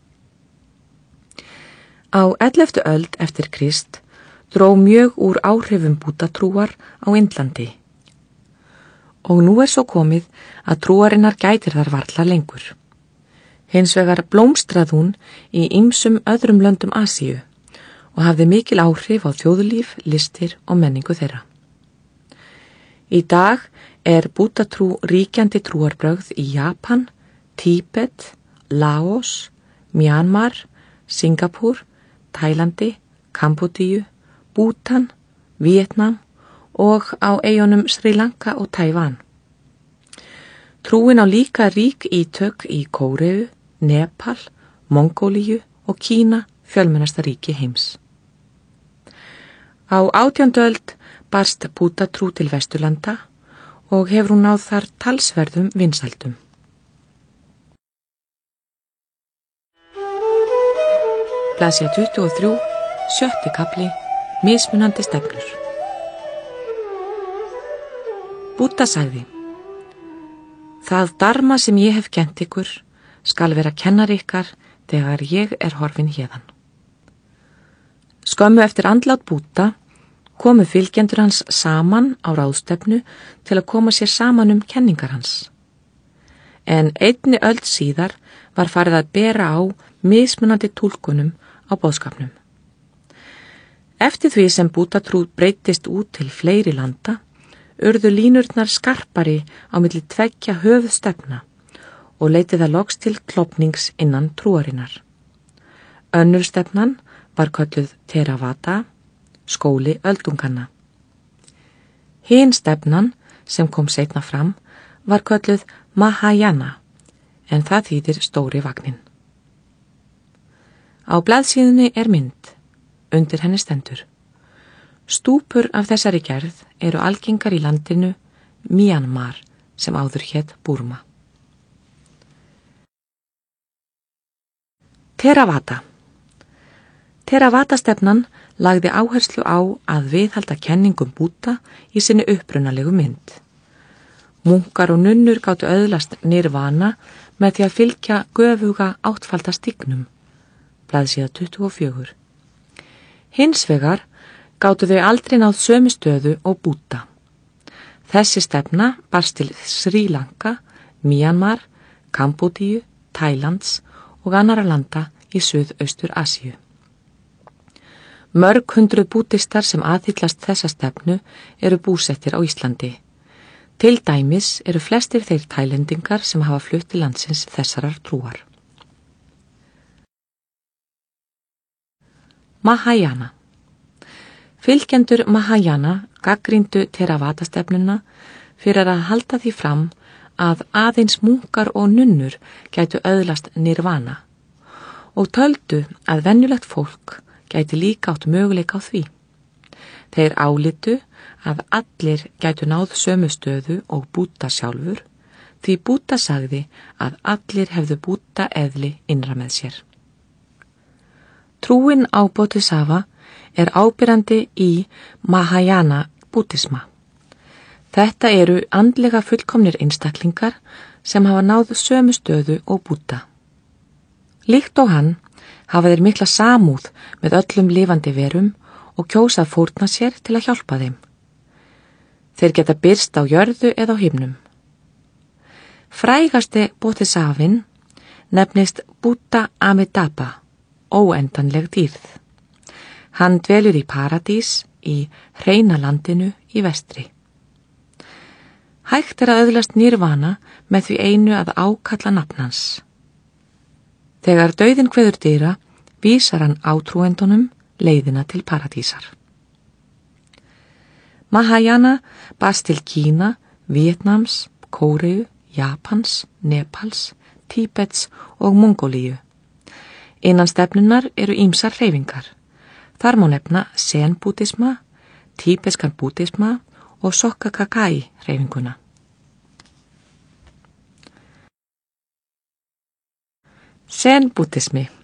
Á 11. öld eftir Krist dró mjög úr áhrifum Búddatrúar á Indlandi. Og nú svo komið að trúarinnar gætir þar varla lengur. Hins vegar blómstrað hún í ýmsum öðrum löndum Asíu og hafði mikil áhrif á þjóðlíf, listir og menningu þeirra. Í dag er Búddatrú ríkjandi trúarbrögð í Japan, Tíbet, Laos, Mjanmar, Singapúr, Tælandi, Kambódíu, Bútan, Víetnam og á eyjunum Sri Lanka og Tævan. Trúin á líka rík ítök í Kóreu, Nepal, Mongólíu og Kína, fjölmennasta ríki heims. Á 18. öld barst Búddatrú til Vesturlanda og hefur hún náð þar talsverðum vinsældum. Blaðsíða 23, 7. kafli, mismunandi stefnur. Búdda sagði: Það dharma sem ég hef kennt ykkur skal vera kennar ykkar þegar ég er horfin héðan. Skömmu eftir andlát Búdda komu fylgjendur hans saman á ráðstefnu til að koma sér saman kenningar hans. En einni öld síðar var farið að bera á mismunandi túlkunum á boðskapnum. Eftir því sem Búddatrú breyttist út til fleiri landa, urðu línurnar skarpari á milli 2 höfuðstefna og leiddi það loks til klofnings innan trúarinnar. Önnur stefnan var kölluð Theravada, skóli öldunganna. Hin stefnan, sem kom seinna fram, var kölluð Mahayana, en það þýðir stóri vagninn. Á blaðsíðunni er mynd, undir henni stendur: Stúpur af þessari gerð eru algengar í landinu Mjanmar, sem áður hét Burma. Theravada. Theravada-stefnan lagði áherslu á að viðhalda kenningum Búdda í sinni upprunalegu mynd. Munkar og nunnur gátu öðlast nirvana með því að fylgja göfuga áttfaldastignum, blaðsíða 24. Hins vegar gátu þau aldrei náð sömu stöðu og Búdda. Þessi stefna barst til Sri Lanka, Myanmar, Kambódíu, Tælands og annarra landa í Suðaustur-Asíu. Mörg hundruð búddistar sem aðhyllast þessa stefnu eru búsettir á Íslandi. Til dæmis eru flestir þeir tælendingar sem hafa flutt til landsins þessarar trúar. Mahayana. Fylgjendur Mahayana gagnrýndu Theravada-stefnuna fyrir að halda því fram að aðeins munkar og nunnur gætu öðlast nirvana og töldu að venjulegt fólk gæti líka átt möguleika á því. Þeir álitu að allir gætu náð sömu stöðu og Búdda sjálfur, því Búdda sagði að allir hefðu Búdda eðli innra með sér. Trúin á Bodhisattva er ábyrjandi í Mahayana búddisma. Þetta eru andlega fullkomnir einstaklingar sem hafa náð sömu stöðu og Búdda. Líkt og hann hafa þeir mikla samúð með öllum lifandi verum og kjósað fórna sér til að hjálpa þeim. Þeir geta birst á jörðu eða á himnum. Frægasti Bodhisattvinn nefnist Buddha Amitabha, óendanleg dýrð. Hann dvelur í paradís í hreina landinu í vestri. Hægt að öðlast nirvana með því einu að ákalla nafn hans. Þegar dauðinn kveður dyra, vísar hann átrúendunum leiðina til paradísar. Mahayana barst til Kína, Vietnams, Kóreu, Japans, Nepals, Tíbets og Mongólíu. Innan stefnunar eru ýmsar hreyfingar. Þar má nefna Zen-búddisma, tíbeskan búddisma og Soka Gakkai hreyfinguna. Zen-búddismi.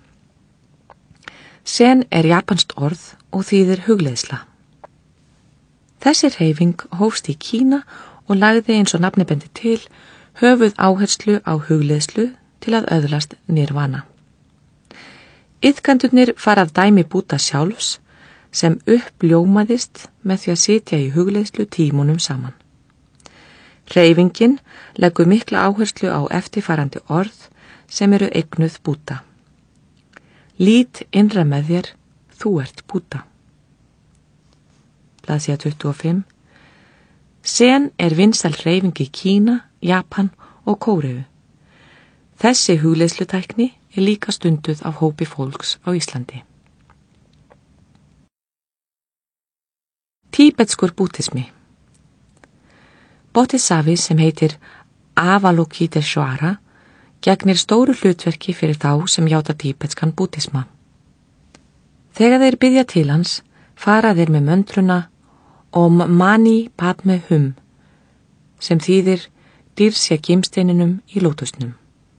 Zen er japanskt orð og þýðir hugleiðsla. Þessi hreyfing hófst í Kína og lagði eins og nafni bendi til höfuð áherslu á hugleiðslu til að öðlast nirvana. Iðkendurnir fara af dæmi Búdda sjálfs sem uppljómaðist með því að sitja í hugleiðslu tímunum saman. Hreyfingin leggur mikla áherslu á eftirfarandi orð sem eru eignuð Búdda. Lít innra með þér, þú ert Búdda. Blaðsíða 25. Zen er vinsæl hreyfing í Kína, Japan og Kóreu. Þessi hugleiðslutækni er líka stunduð af hópi fólks á Íslandi. Tíbetskur búddismi. Bodhisattvi sem heitir Avalokiteshvara gegnir stóru hlutverki fyrir þá sem játa tíbetskan búddisma. Þegar þeir biðja til hans, fara þeir með möntruna Om Mani Padme Hum, sem þýðir dýrsja gimsteininum í lótusnum.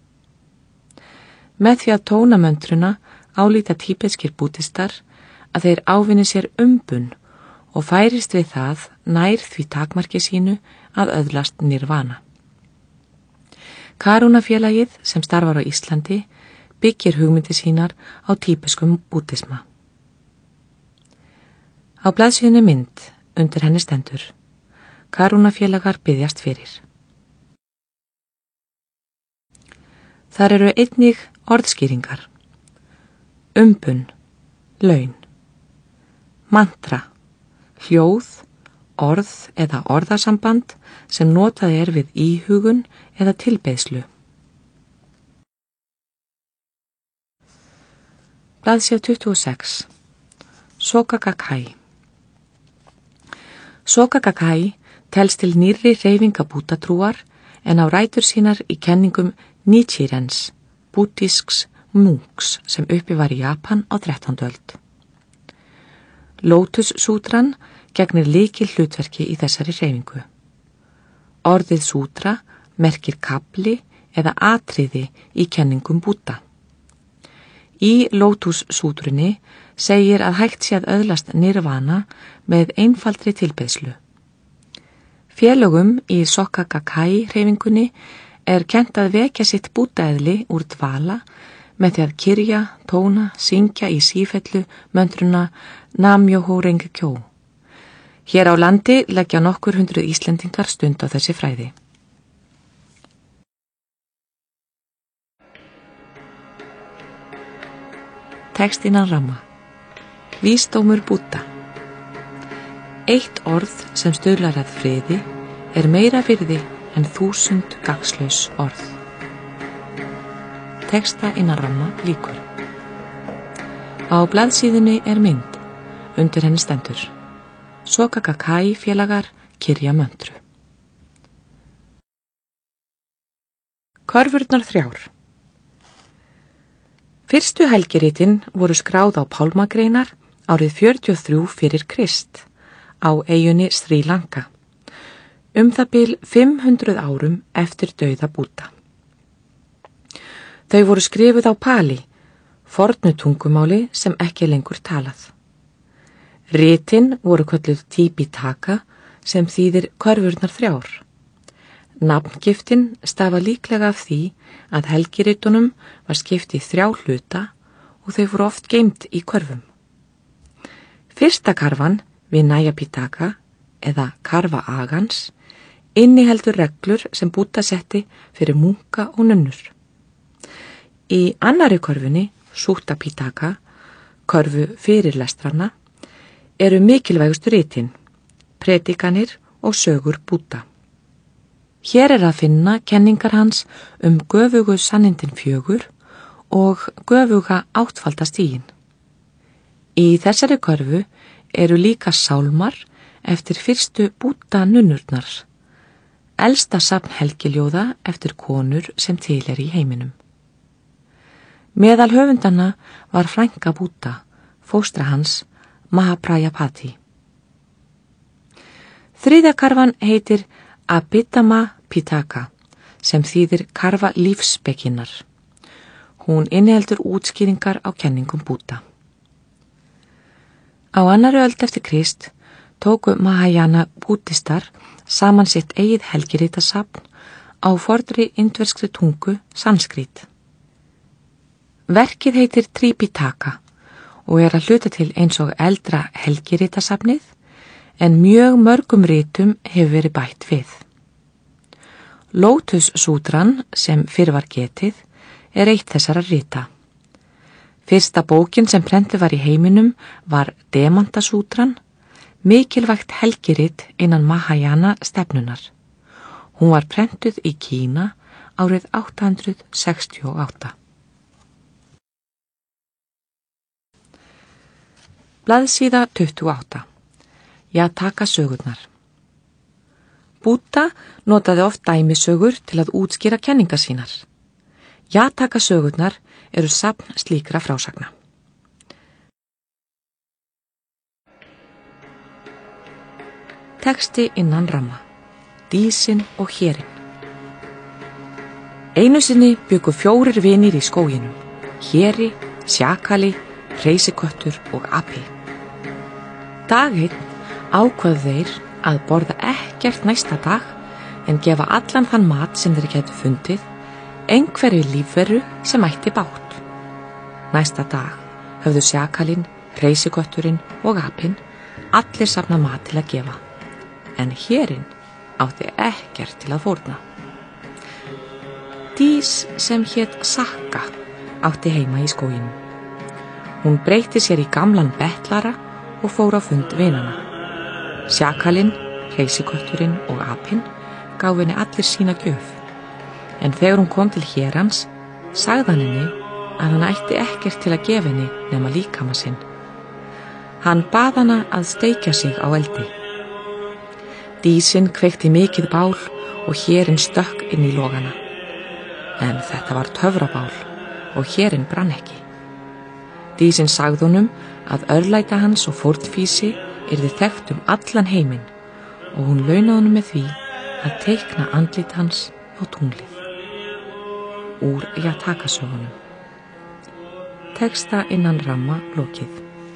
Með því að tóna möntruna álíta tíbetskir búddistar að þeir ávinni sér umbun og færist við það nær því takmarki sínu að öðlast nirvana. Karuna-félagið sem starfar á Íslandi byggir hugmyndi sínar á tíbeskum búddisma. Á blaðsíðunni mynd undir henni stendur: Karuna-félagar biðjast fyrir. Þar eru einnig orðskýringar. Umbun, laun. Mantra, hljóð, orð eða orðasamband sem notað er við íhugun eða tilbeiðslu. Blaðsíða 26. Soka Gakkai. Soka Gakkai telst til nýrri hreyfinga búddatrúar en á rætur sínar í kenningum Nichirens, búddísks munks sem uppi var í Japan á 13. öld. Lótussútran gegnir lykil hlutverki í þessari hreyfingu. Orðið sútra merkir kafli eða atriði í kenningum Búdda. Í Lótus-sútrunni segir að hægt sé að öðlast nirvana með einfaldri tilbeiðslu. Félögum í Soka Gakkai hreyfingunni er kennt að vekja sitt búddaeðli úr dvala með því að kyrja, tóna, syngja í sífellu möndruna Nam-myoho Renge Kyo. Hér á landi leggja nokkur hundruð Íslendingar stund á þessi fræði. Text innan ramma. Vísdómur Búdda. Eitt orð sem stuðlar að friði er meira virði en 1000 gagnslaus orð. Texta innan ramma lýkur. Á blaðsíðunni er mynd, undir henni stendur. Soka Gakkai félagar kyrja möndru. Körfurnar 3. Fyrstu helgiritin voru skráð á pálmagreinar árið 43 fyrir Krist á eyjunni Sri Lanka, það bil 500 árum eftir dauða Búdda. Þau voru skrifuð á Pali, fornu tungumáli sem ekki lengur talað. Ritin voru kölluð Tipitaka sem þýðir körfurnar 3. Nafngiftin stafa líklega af því að helgiritunum var skipt í 3 hluta og þau voru oft geymt í körfum. Fyrsta karfan, Vinaya Pitaka eða karfa agans, inniheldur reglur sem Búdda setti fyrir munka og nunnur. Í annari körfunni, Sutta Pitaka, körfu fyrirlestrana, eru mikilvægustu ritin, predikanir og sögur Búdda. Hér er að finna kenningar hans göfugu sannindin 4 og göfuga áttfaldastigin. Í þessari körfu eru líka sálmar eftir fyrstu Búdda nunnurnar, elsta safn helgiljóða eftir konur sem til í heiminum. Meðal höfundanna var frænka Búdda, fóstra hans Mahaprajapati. Þriðja karfan heitir Abhidhamma Pitaka sem þýðir karfa lífsspekinnar. Hún inniheldur útskýringar á kenningum Búdda. Á annarri öld eftir Krist tóku Mahayana búddistar saman sitt eigið helgiritasafn á fornri indverskri tungu sanskrít. Verkið heitir Tripitaka og er að hluta til eins og eldra helgiritasafnið, en mjög mörgum ritum hefur verið bætt við. Lótus-sútran, sem fyrr var getið, er eitt þessara rita. Fyrsta bókin sem prentuð var í heiminum var Demantasútran, mikilvægt helgirit innan Mahayana stefnunar. Hún var prentuð í Kína árið 868. Blaðsíða 28. Jataka sögurnar. Búdda notaði oft dæmisögur til að útskýra kenningar sínar. Jataka sögurnar eru safn slíkra frásagna. Texti innan ramma. Dísin og hérinn. Einu sinni bjuggu 4 vinir í skóginum. Héri, Sjakali, Hreysiköttur og Api. Dag einn ákváðu þeir að borða ekkert næsta dag en gefa allan þann mat sem þeir gætu fundið einhverju lífveru sem ætti bágt. Næsta dag höfðu Sjakalinn, Hreysikötturinn og Apinn allir safnað mat til að gefa, en hérinn átti ekkert til að fórna. Dís sem hét Sakka átti heima í skóginum. Hún breytti sér í gamlan betlara og fór á fund vinanna. Sjakalinn, Hreysikötturinn og Apinn gáfu henni allir sína gjöf, en þegar hún kom til hérans, sagði hann henni að hann ætti ekkert til að gefa henni nema líkama sinn. Hann bað hana að steikja sig á eldi. Dísin kveikti mikið bál og hérinn stökk inn í logana. En þetta var töfrabál og hérinn brann ekki. Dísin sagði honum að örlæta hans og fórnfýsi yrði þekkt allan heiminn og hún launaði honum með því að teikna andlit hans á tunglið. Úr Jataka sögunum. Texta innan ramma lokið.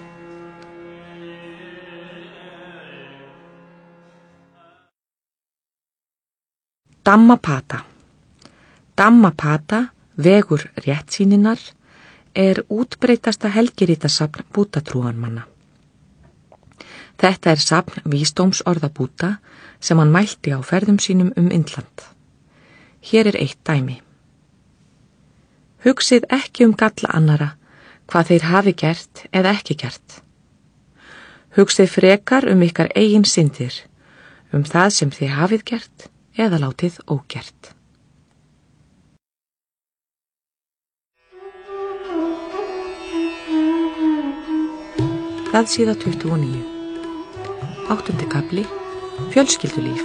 Dhammapata. Dhammapata, vegur réttsýninnar, útbreiddasta helgirítasafn Búddatrúarmanna. Þetta safn vísdómsorða Búdda sem hann mælti á ferðum sínum Indland. Hér eitt dæmi. Hugsið ekki galla annara, hvað þeir hafi gert eða ekki gert. Hugsið frekar ykkar eigin syndir, það sem þið hafið gert eða látið ógert. Blaðsíða 29. 8. kafli. Fjölskyldulíf.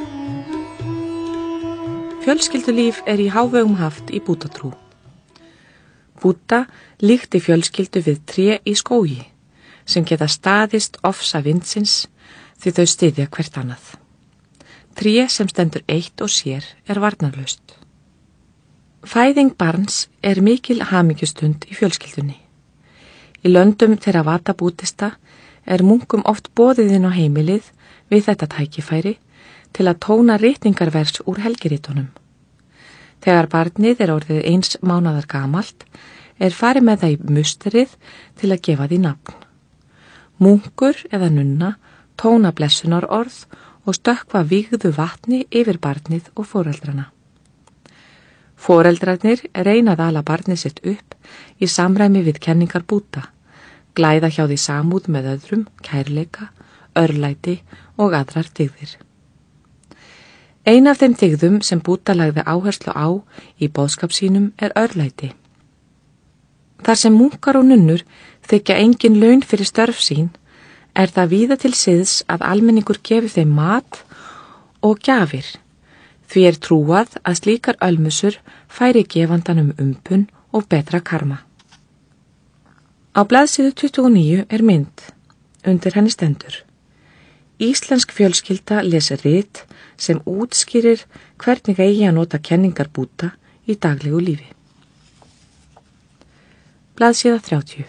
Fjölskyldulíf í hávegum haft í Búddatrú. Búdda líkti fjölskyldu við tré í skógi sem geta staðist ofsa vindsins því þau styðja hvert annað. Tré sem stendur eitt og sér varnarlaust. Fæðing barns mikil hamingjustund í fjölskyldunni. Í löndum Theravada búddista munkum oft boðið inn á heimilið við þetta tækifæri til að tóna ritningarvers úr helgirítunum. Þegar barnið orðið 1 mánaðar gamalt farið með það í musterið til að gefa því nafn. Munkur eða nunna tóna blessunarorð og stökkva vígðu vatni yfir barnið og foreldrana. Foreldrarnir reyna að ala barnið sitt upp í samræmi við kenningar Búdda, glæða hjá því samúð með öðrum, kærleika, örlæti og aðrar dygðir. Ein af þeim dygðum sem Búdda lagði áherslu á í boðskap sínum örlæti. Þar sem munkar og nunnur þykja engin laun fyrir störf sín, það víða til siðs að almenningur gefi þeim mat og gjafir. Því trúað að slíkar ölmusur færi gefandanum umbun og betra karma. Á blaðsíðu 29 mynd. Undir henni stendur: Íslensk fjölskylda les rit sem útskýrir hvernig eigi að nota kenningar Búdda í daglegu lífi. Blaðsíða 30.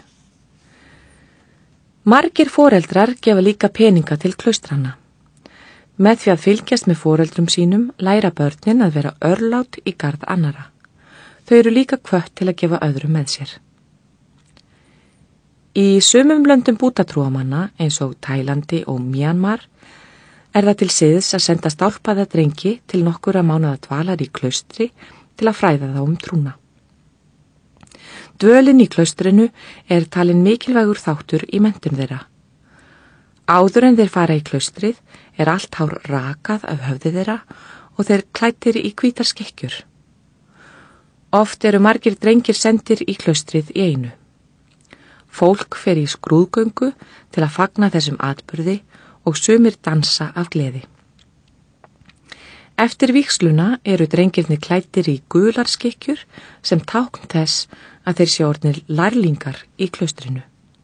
Margir foreldrar gefa líka peninga til klaustrana. Með því að fylgjast með foreldrum sínum læra börnin að vera örlát í garð annara. Þau líka hvött til að gefa öðrum með sér. Í sumum löndum Búddatrúarmanna eins og Tælandi og Mjanmar það til siðs að senda stálpaða drengi til nokkurra mánaða dvalar í klaustri til að fræða þá trúna. Dvölin í klaustrinu talin mikilvægur þáttur í menntun þeirra. Áður en þeir fara í klaustrið allt hár rakað af höfði þeirra og þeir klæddir í hvítar skekkjur. Oft margir drengir sendir í klaustrið í einu. Fólk fer í skrúðgöngu til að fagna þessum atburði og sumir dansa af gleði. Eftir vígsluna drengirnir klæddir í gular skekkjur sem tákn þess að þeir séu orðnir lærlingar í klaustrinu.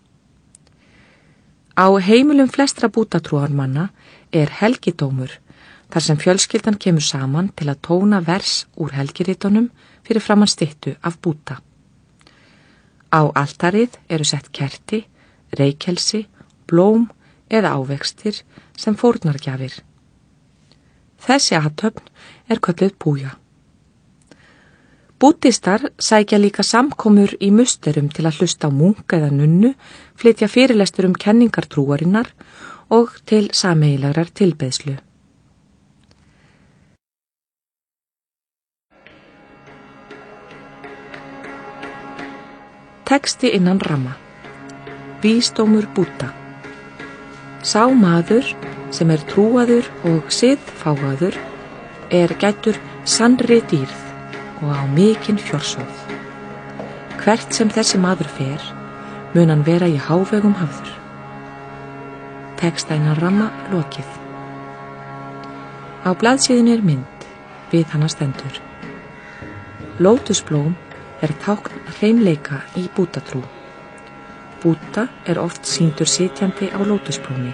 Á heimilum flestra Búddatrúarmanna helgidómur, þar sem fjölskyldan kemur saman til að tóna vers úr helgirítunum fyrir framan styttu af Búdda. Á altarið sett kerti, reykelsi, blóm eða ávextir sem fórnargjafir. Þessi athöfn kölluð púja. Búddistar sækja líka samkomur í musterum til að hlusta á munk eða nunnu, flytja fyrirlestur kenningar trúarinnar og til sameiginlegrar tilbeiðslu. Texti innan ramma. Vísdómur Búdda. Sá maður sem trúaður og siðfágaður gæddur sannri dýrð og á mikinn fjórsóð. Hvert sem þessi maður fer, mun hann vera í hávegum hafður. Texta innan ramma lokið. Á blaðsíðunni mynd, við hana stendur: Lótusblóm tákn hreinleika í Búddatrú. Búdda oft sýndur sitjandi á lótusblómi.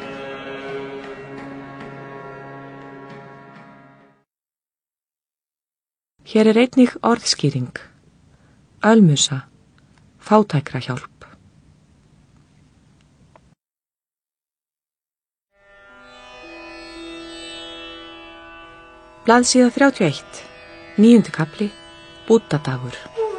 Hér einnig orðskýring. Ölmusa, fátækra hjálp. Blaðsíða 31, 9. kafli, Búddadagur.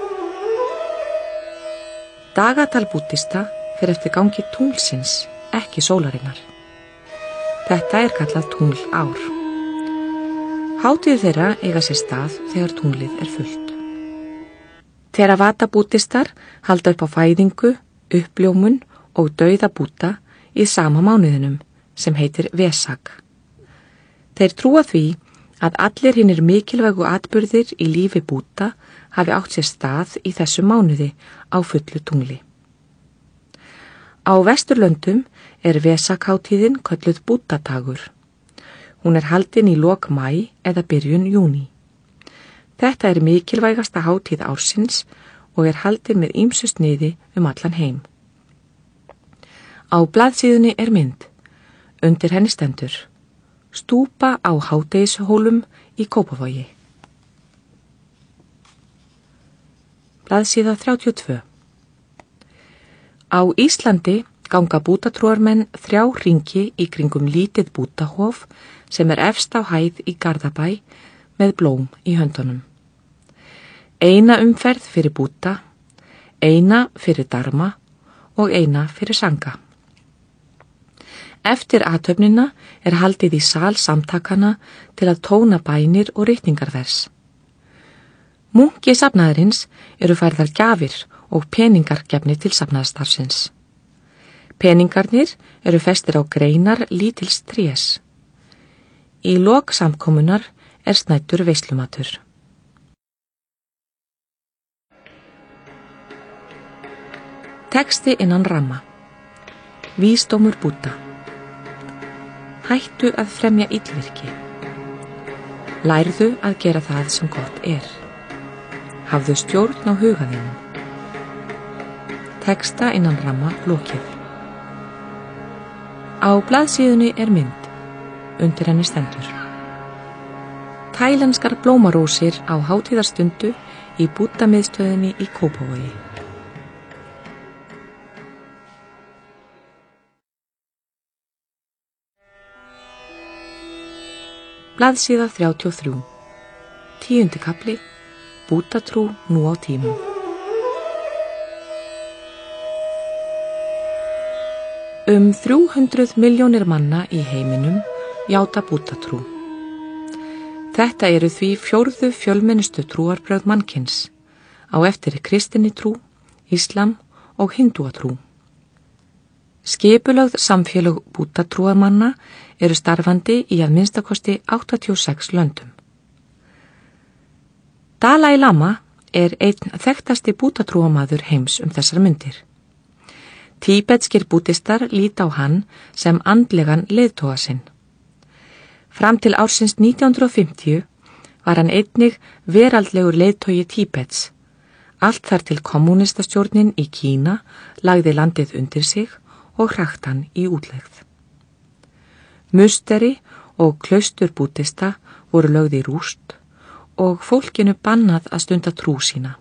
Dagatal búddista fer eftir gangi tunglsins, ekki sólarinnar. Þetta er kallað tunglár. Hátíðir þeirra eiga sér stað þegar tunglið er fullt. Theravada búddistar halda upp á fæðingu, uppljómun og dauða Búdda í sama mánuðinum sem heitir Vesak. Þeir trúa því að allir hinnir mikilvægu atburðir í lífi Búdda hafi átt sér stað í þessu mánuði á fullu tungli. Á Vesturlöndum er Vesak-hátíðin kölluð Búddadagur. Hún er haldin í lok maí eða byrjun júní. Þetta er mikilvægasta hátíð ársins og er haldin með ýmsu sniði allan heim. Á blaðsíðunni er mynd. Undir henni stendur: Stúpa á hádegishólum í Kópavogi. Blaðsíða 32. Á Íslandi ganga búddatrúarmenn 3 hringi í kringum lítið búddahof sem er efst á hæð í Garðabæ með blóm í höndunum. Eina umferð fyrir Búdda, eina fyrir Dharma og eina fyrir Sanga. Eftir athöfnina er haldið í sal samtakana til að tóna bænir og ritningarvers. Munki safnaðarins eru færðar gjafir og peningar gefnir til safnaðarstarfsins. Peningarnir eru festir á greinar lítils trés. Í lok samkomunar er snæddur veislumatur. Texti innan ramma. Vísdómur Búdda. Hættu að fremja illvirki. Lærðu að gera það sem gott er. Hafðu stjórn á huga þínum. Texta innan ramma lokið. Á blaðsíðunni er mynd. Undir henni stendur: Tælenskar blómarósir á hátíðarstundu í Búddamiðstöðinni í Kópavogi. Blaðsíða 33. 10. kafli, Búddatrú nú á tímum. Um 300 milljónir manna í heiminum játa Búddatrú. Þetta eru því 4. fjölmennustu trúarbrögð mannkyns, á eftir kristinni trú, íslam og hindúatrú. Skipulögð samfélög Búddatrúarmanna eru starfandi í að minnstakosti 86 löndum. Dalai Lama er einn þekktasti búddatrúarmaður heims þessar mundir. Tíbetskir búddistar líta á hann sem andlegan leiðtoga sinn. Fram til ársins 1950 var hann einnig veraldlegur leiðtogi Tíbets, allt þar til kommúnistastjórnin í Kína lagði landið undir sig og hrakti hann í útlegð. Musteri og klaustur búddista voru lögð í rúst og fólkinu bannað að stunda trú sína.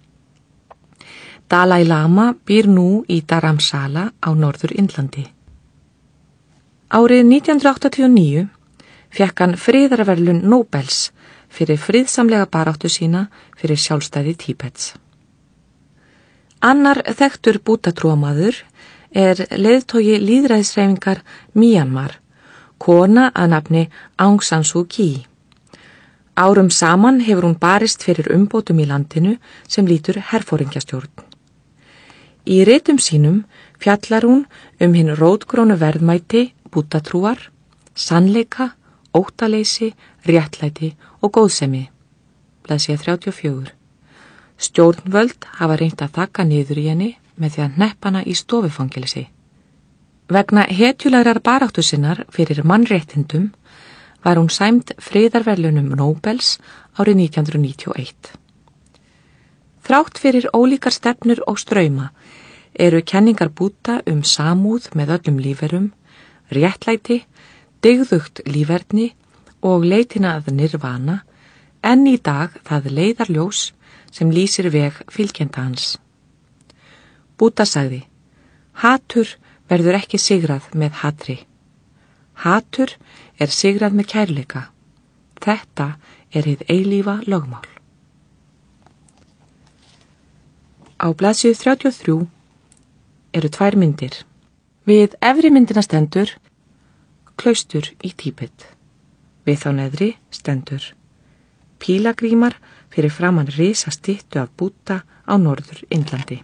Dalai Lama býr nú í Dharamsala á Norður-Indlandi. Árið 1989 fékk hann friðarverðlaun Nóbels fyrir friðsamlega baráttu sína fyrir sjálfstæði Tíbets. Annar þekktur búddatrúarmaður er leiðtogi lýðræðishreyfingar Myanmar, kona að nafni Aung San Suu Kyi. Árum saman hefur hún barist fyrir umbótum í landinu sem lýtur herforingjastjórn. Í ritum sínum fjallar hún hinn rótgrónu verðmæti búddatrúar, sannleika, óttaleysi, réttlæti og góðsemi. Blaðsíða 34. Stjórnvöld hafa reynt að þakka niður í henni með því að hneppa hana í stofufangilsi. Vegna hetjulegrar baráttu sinnar fyrir mannréttindum var hún sæmd friðarverðlaunum Nóbels árið 1991. Þrátt fyrir ólíkar stefnur og strauma eru kenningar Búdda samúð með öllum lífverum, réttlæti, dygðugt líferni og leitina að nirvana enn í dag það leiðarljós sem lýsir veg fylgjenda hans. Búdda sagði: hatur verður ekki sigrað með hatri. Hatur er sigrað með kærleika. Þetta er hið eilífa lögmál. Á blaðsíðu 33 eru 2 myndir. Við efri myndina stendur klaustur í Tíbet. Við þá neðri stendur pílagrímar fyrir framan risastyttu af Búdda á Norður Indlandi.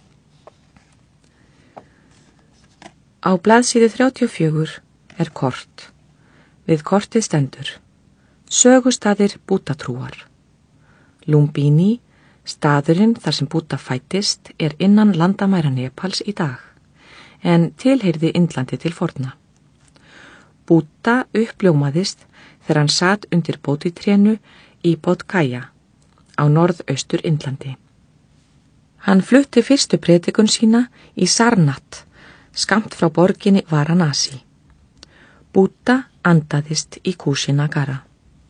Á blaðsíðu 34 er kort. Við kortið stendur sögustaðir Búddatrúar. Lumbini, staðurinn þar sem Búdda fæddist, er innan landamæra Nepals í dag, en tilheyrði Indlandi til forna. Búdda uppljómaðist þegar hann sat undir bótitrénu í Bodh Gaya á norðaustur Indlandi. Hann flutti fyrstu predikun sína í Sarnath, skammt frá borginni Varanasi. Búdda andaðist í Kushinagara.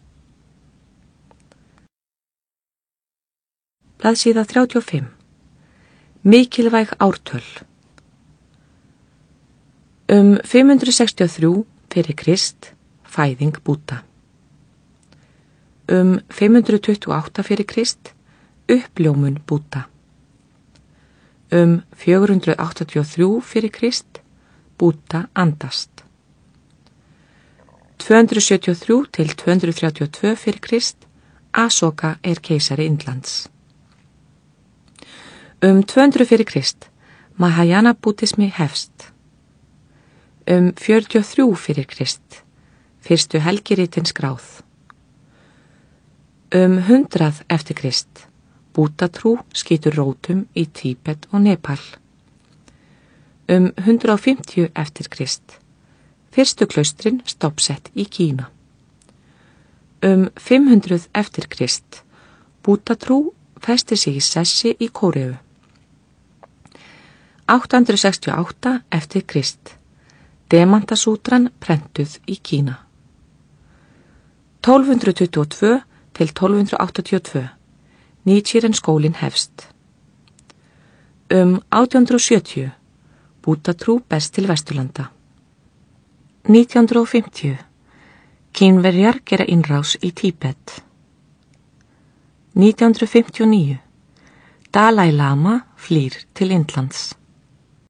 Blaðsíða 35. Mikilvæg ártöl. 563 fyrir Krist, fæðing Búdda. 528 fyrir Krist, uppljómun Búdda. 483 fyrir Krist, Búdda andast. 273 til 232 fyrir Krist, Asoka er keisari Indlands. 200 fyrir Krist, Mahayana búddismi hefst. 43 fyrir Krist, fyrstu helgiritin skráð. 100 eftir Krist, Búddatrú skýtur rótum í Tíbet og Nepal. 150 eftir Krist, fyrstu klaustrin stofnsett í Kína. 500 eftir Krist, Búddatrú festir sig í sessi í Kóreu. 868 eftir Krist, Demantasútran prentuð í Kína. 1222 til 1282, Nichiren skólinn hefst. 1870, Búddatrú berst til Vesturlanda. 1950, Kínverjar gera innrás í Tíbet. 1959, Dalai Lama flýr til Indlands.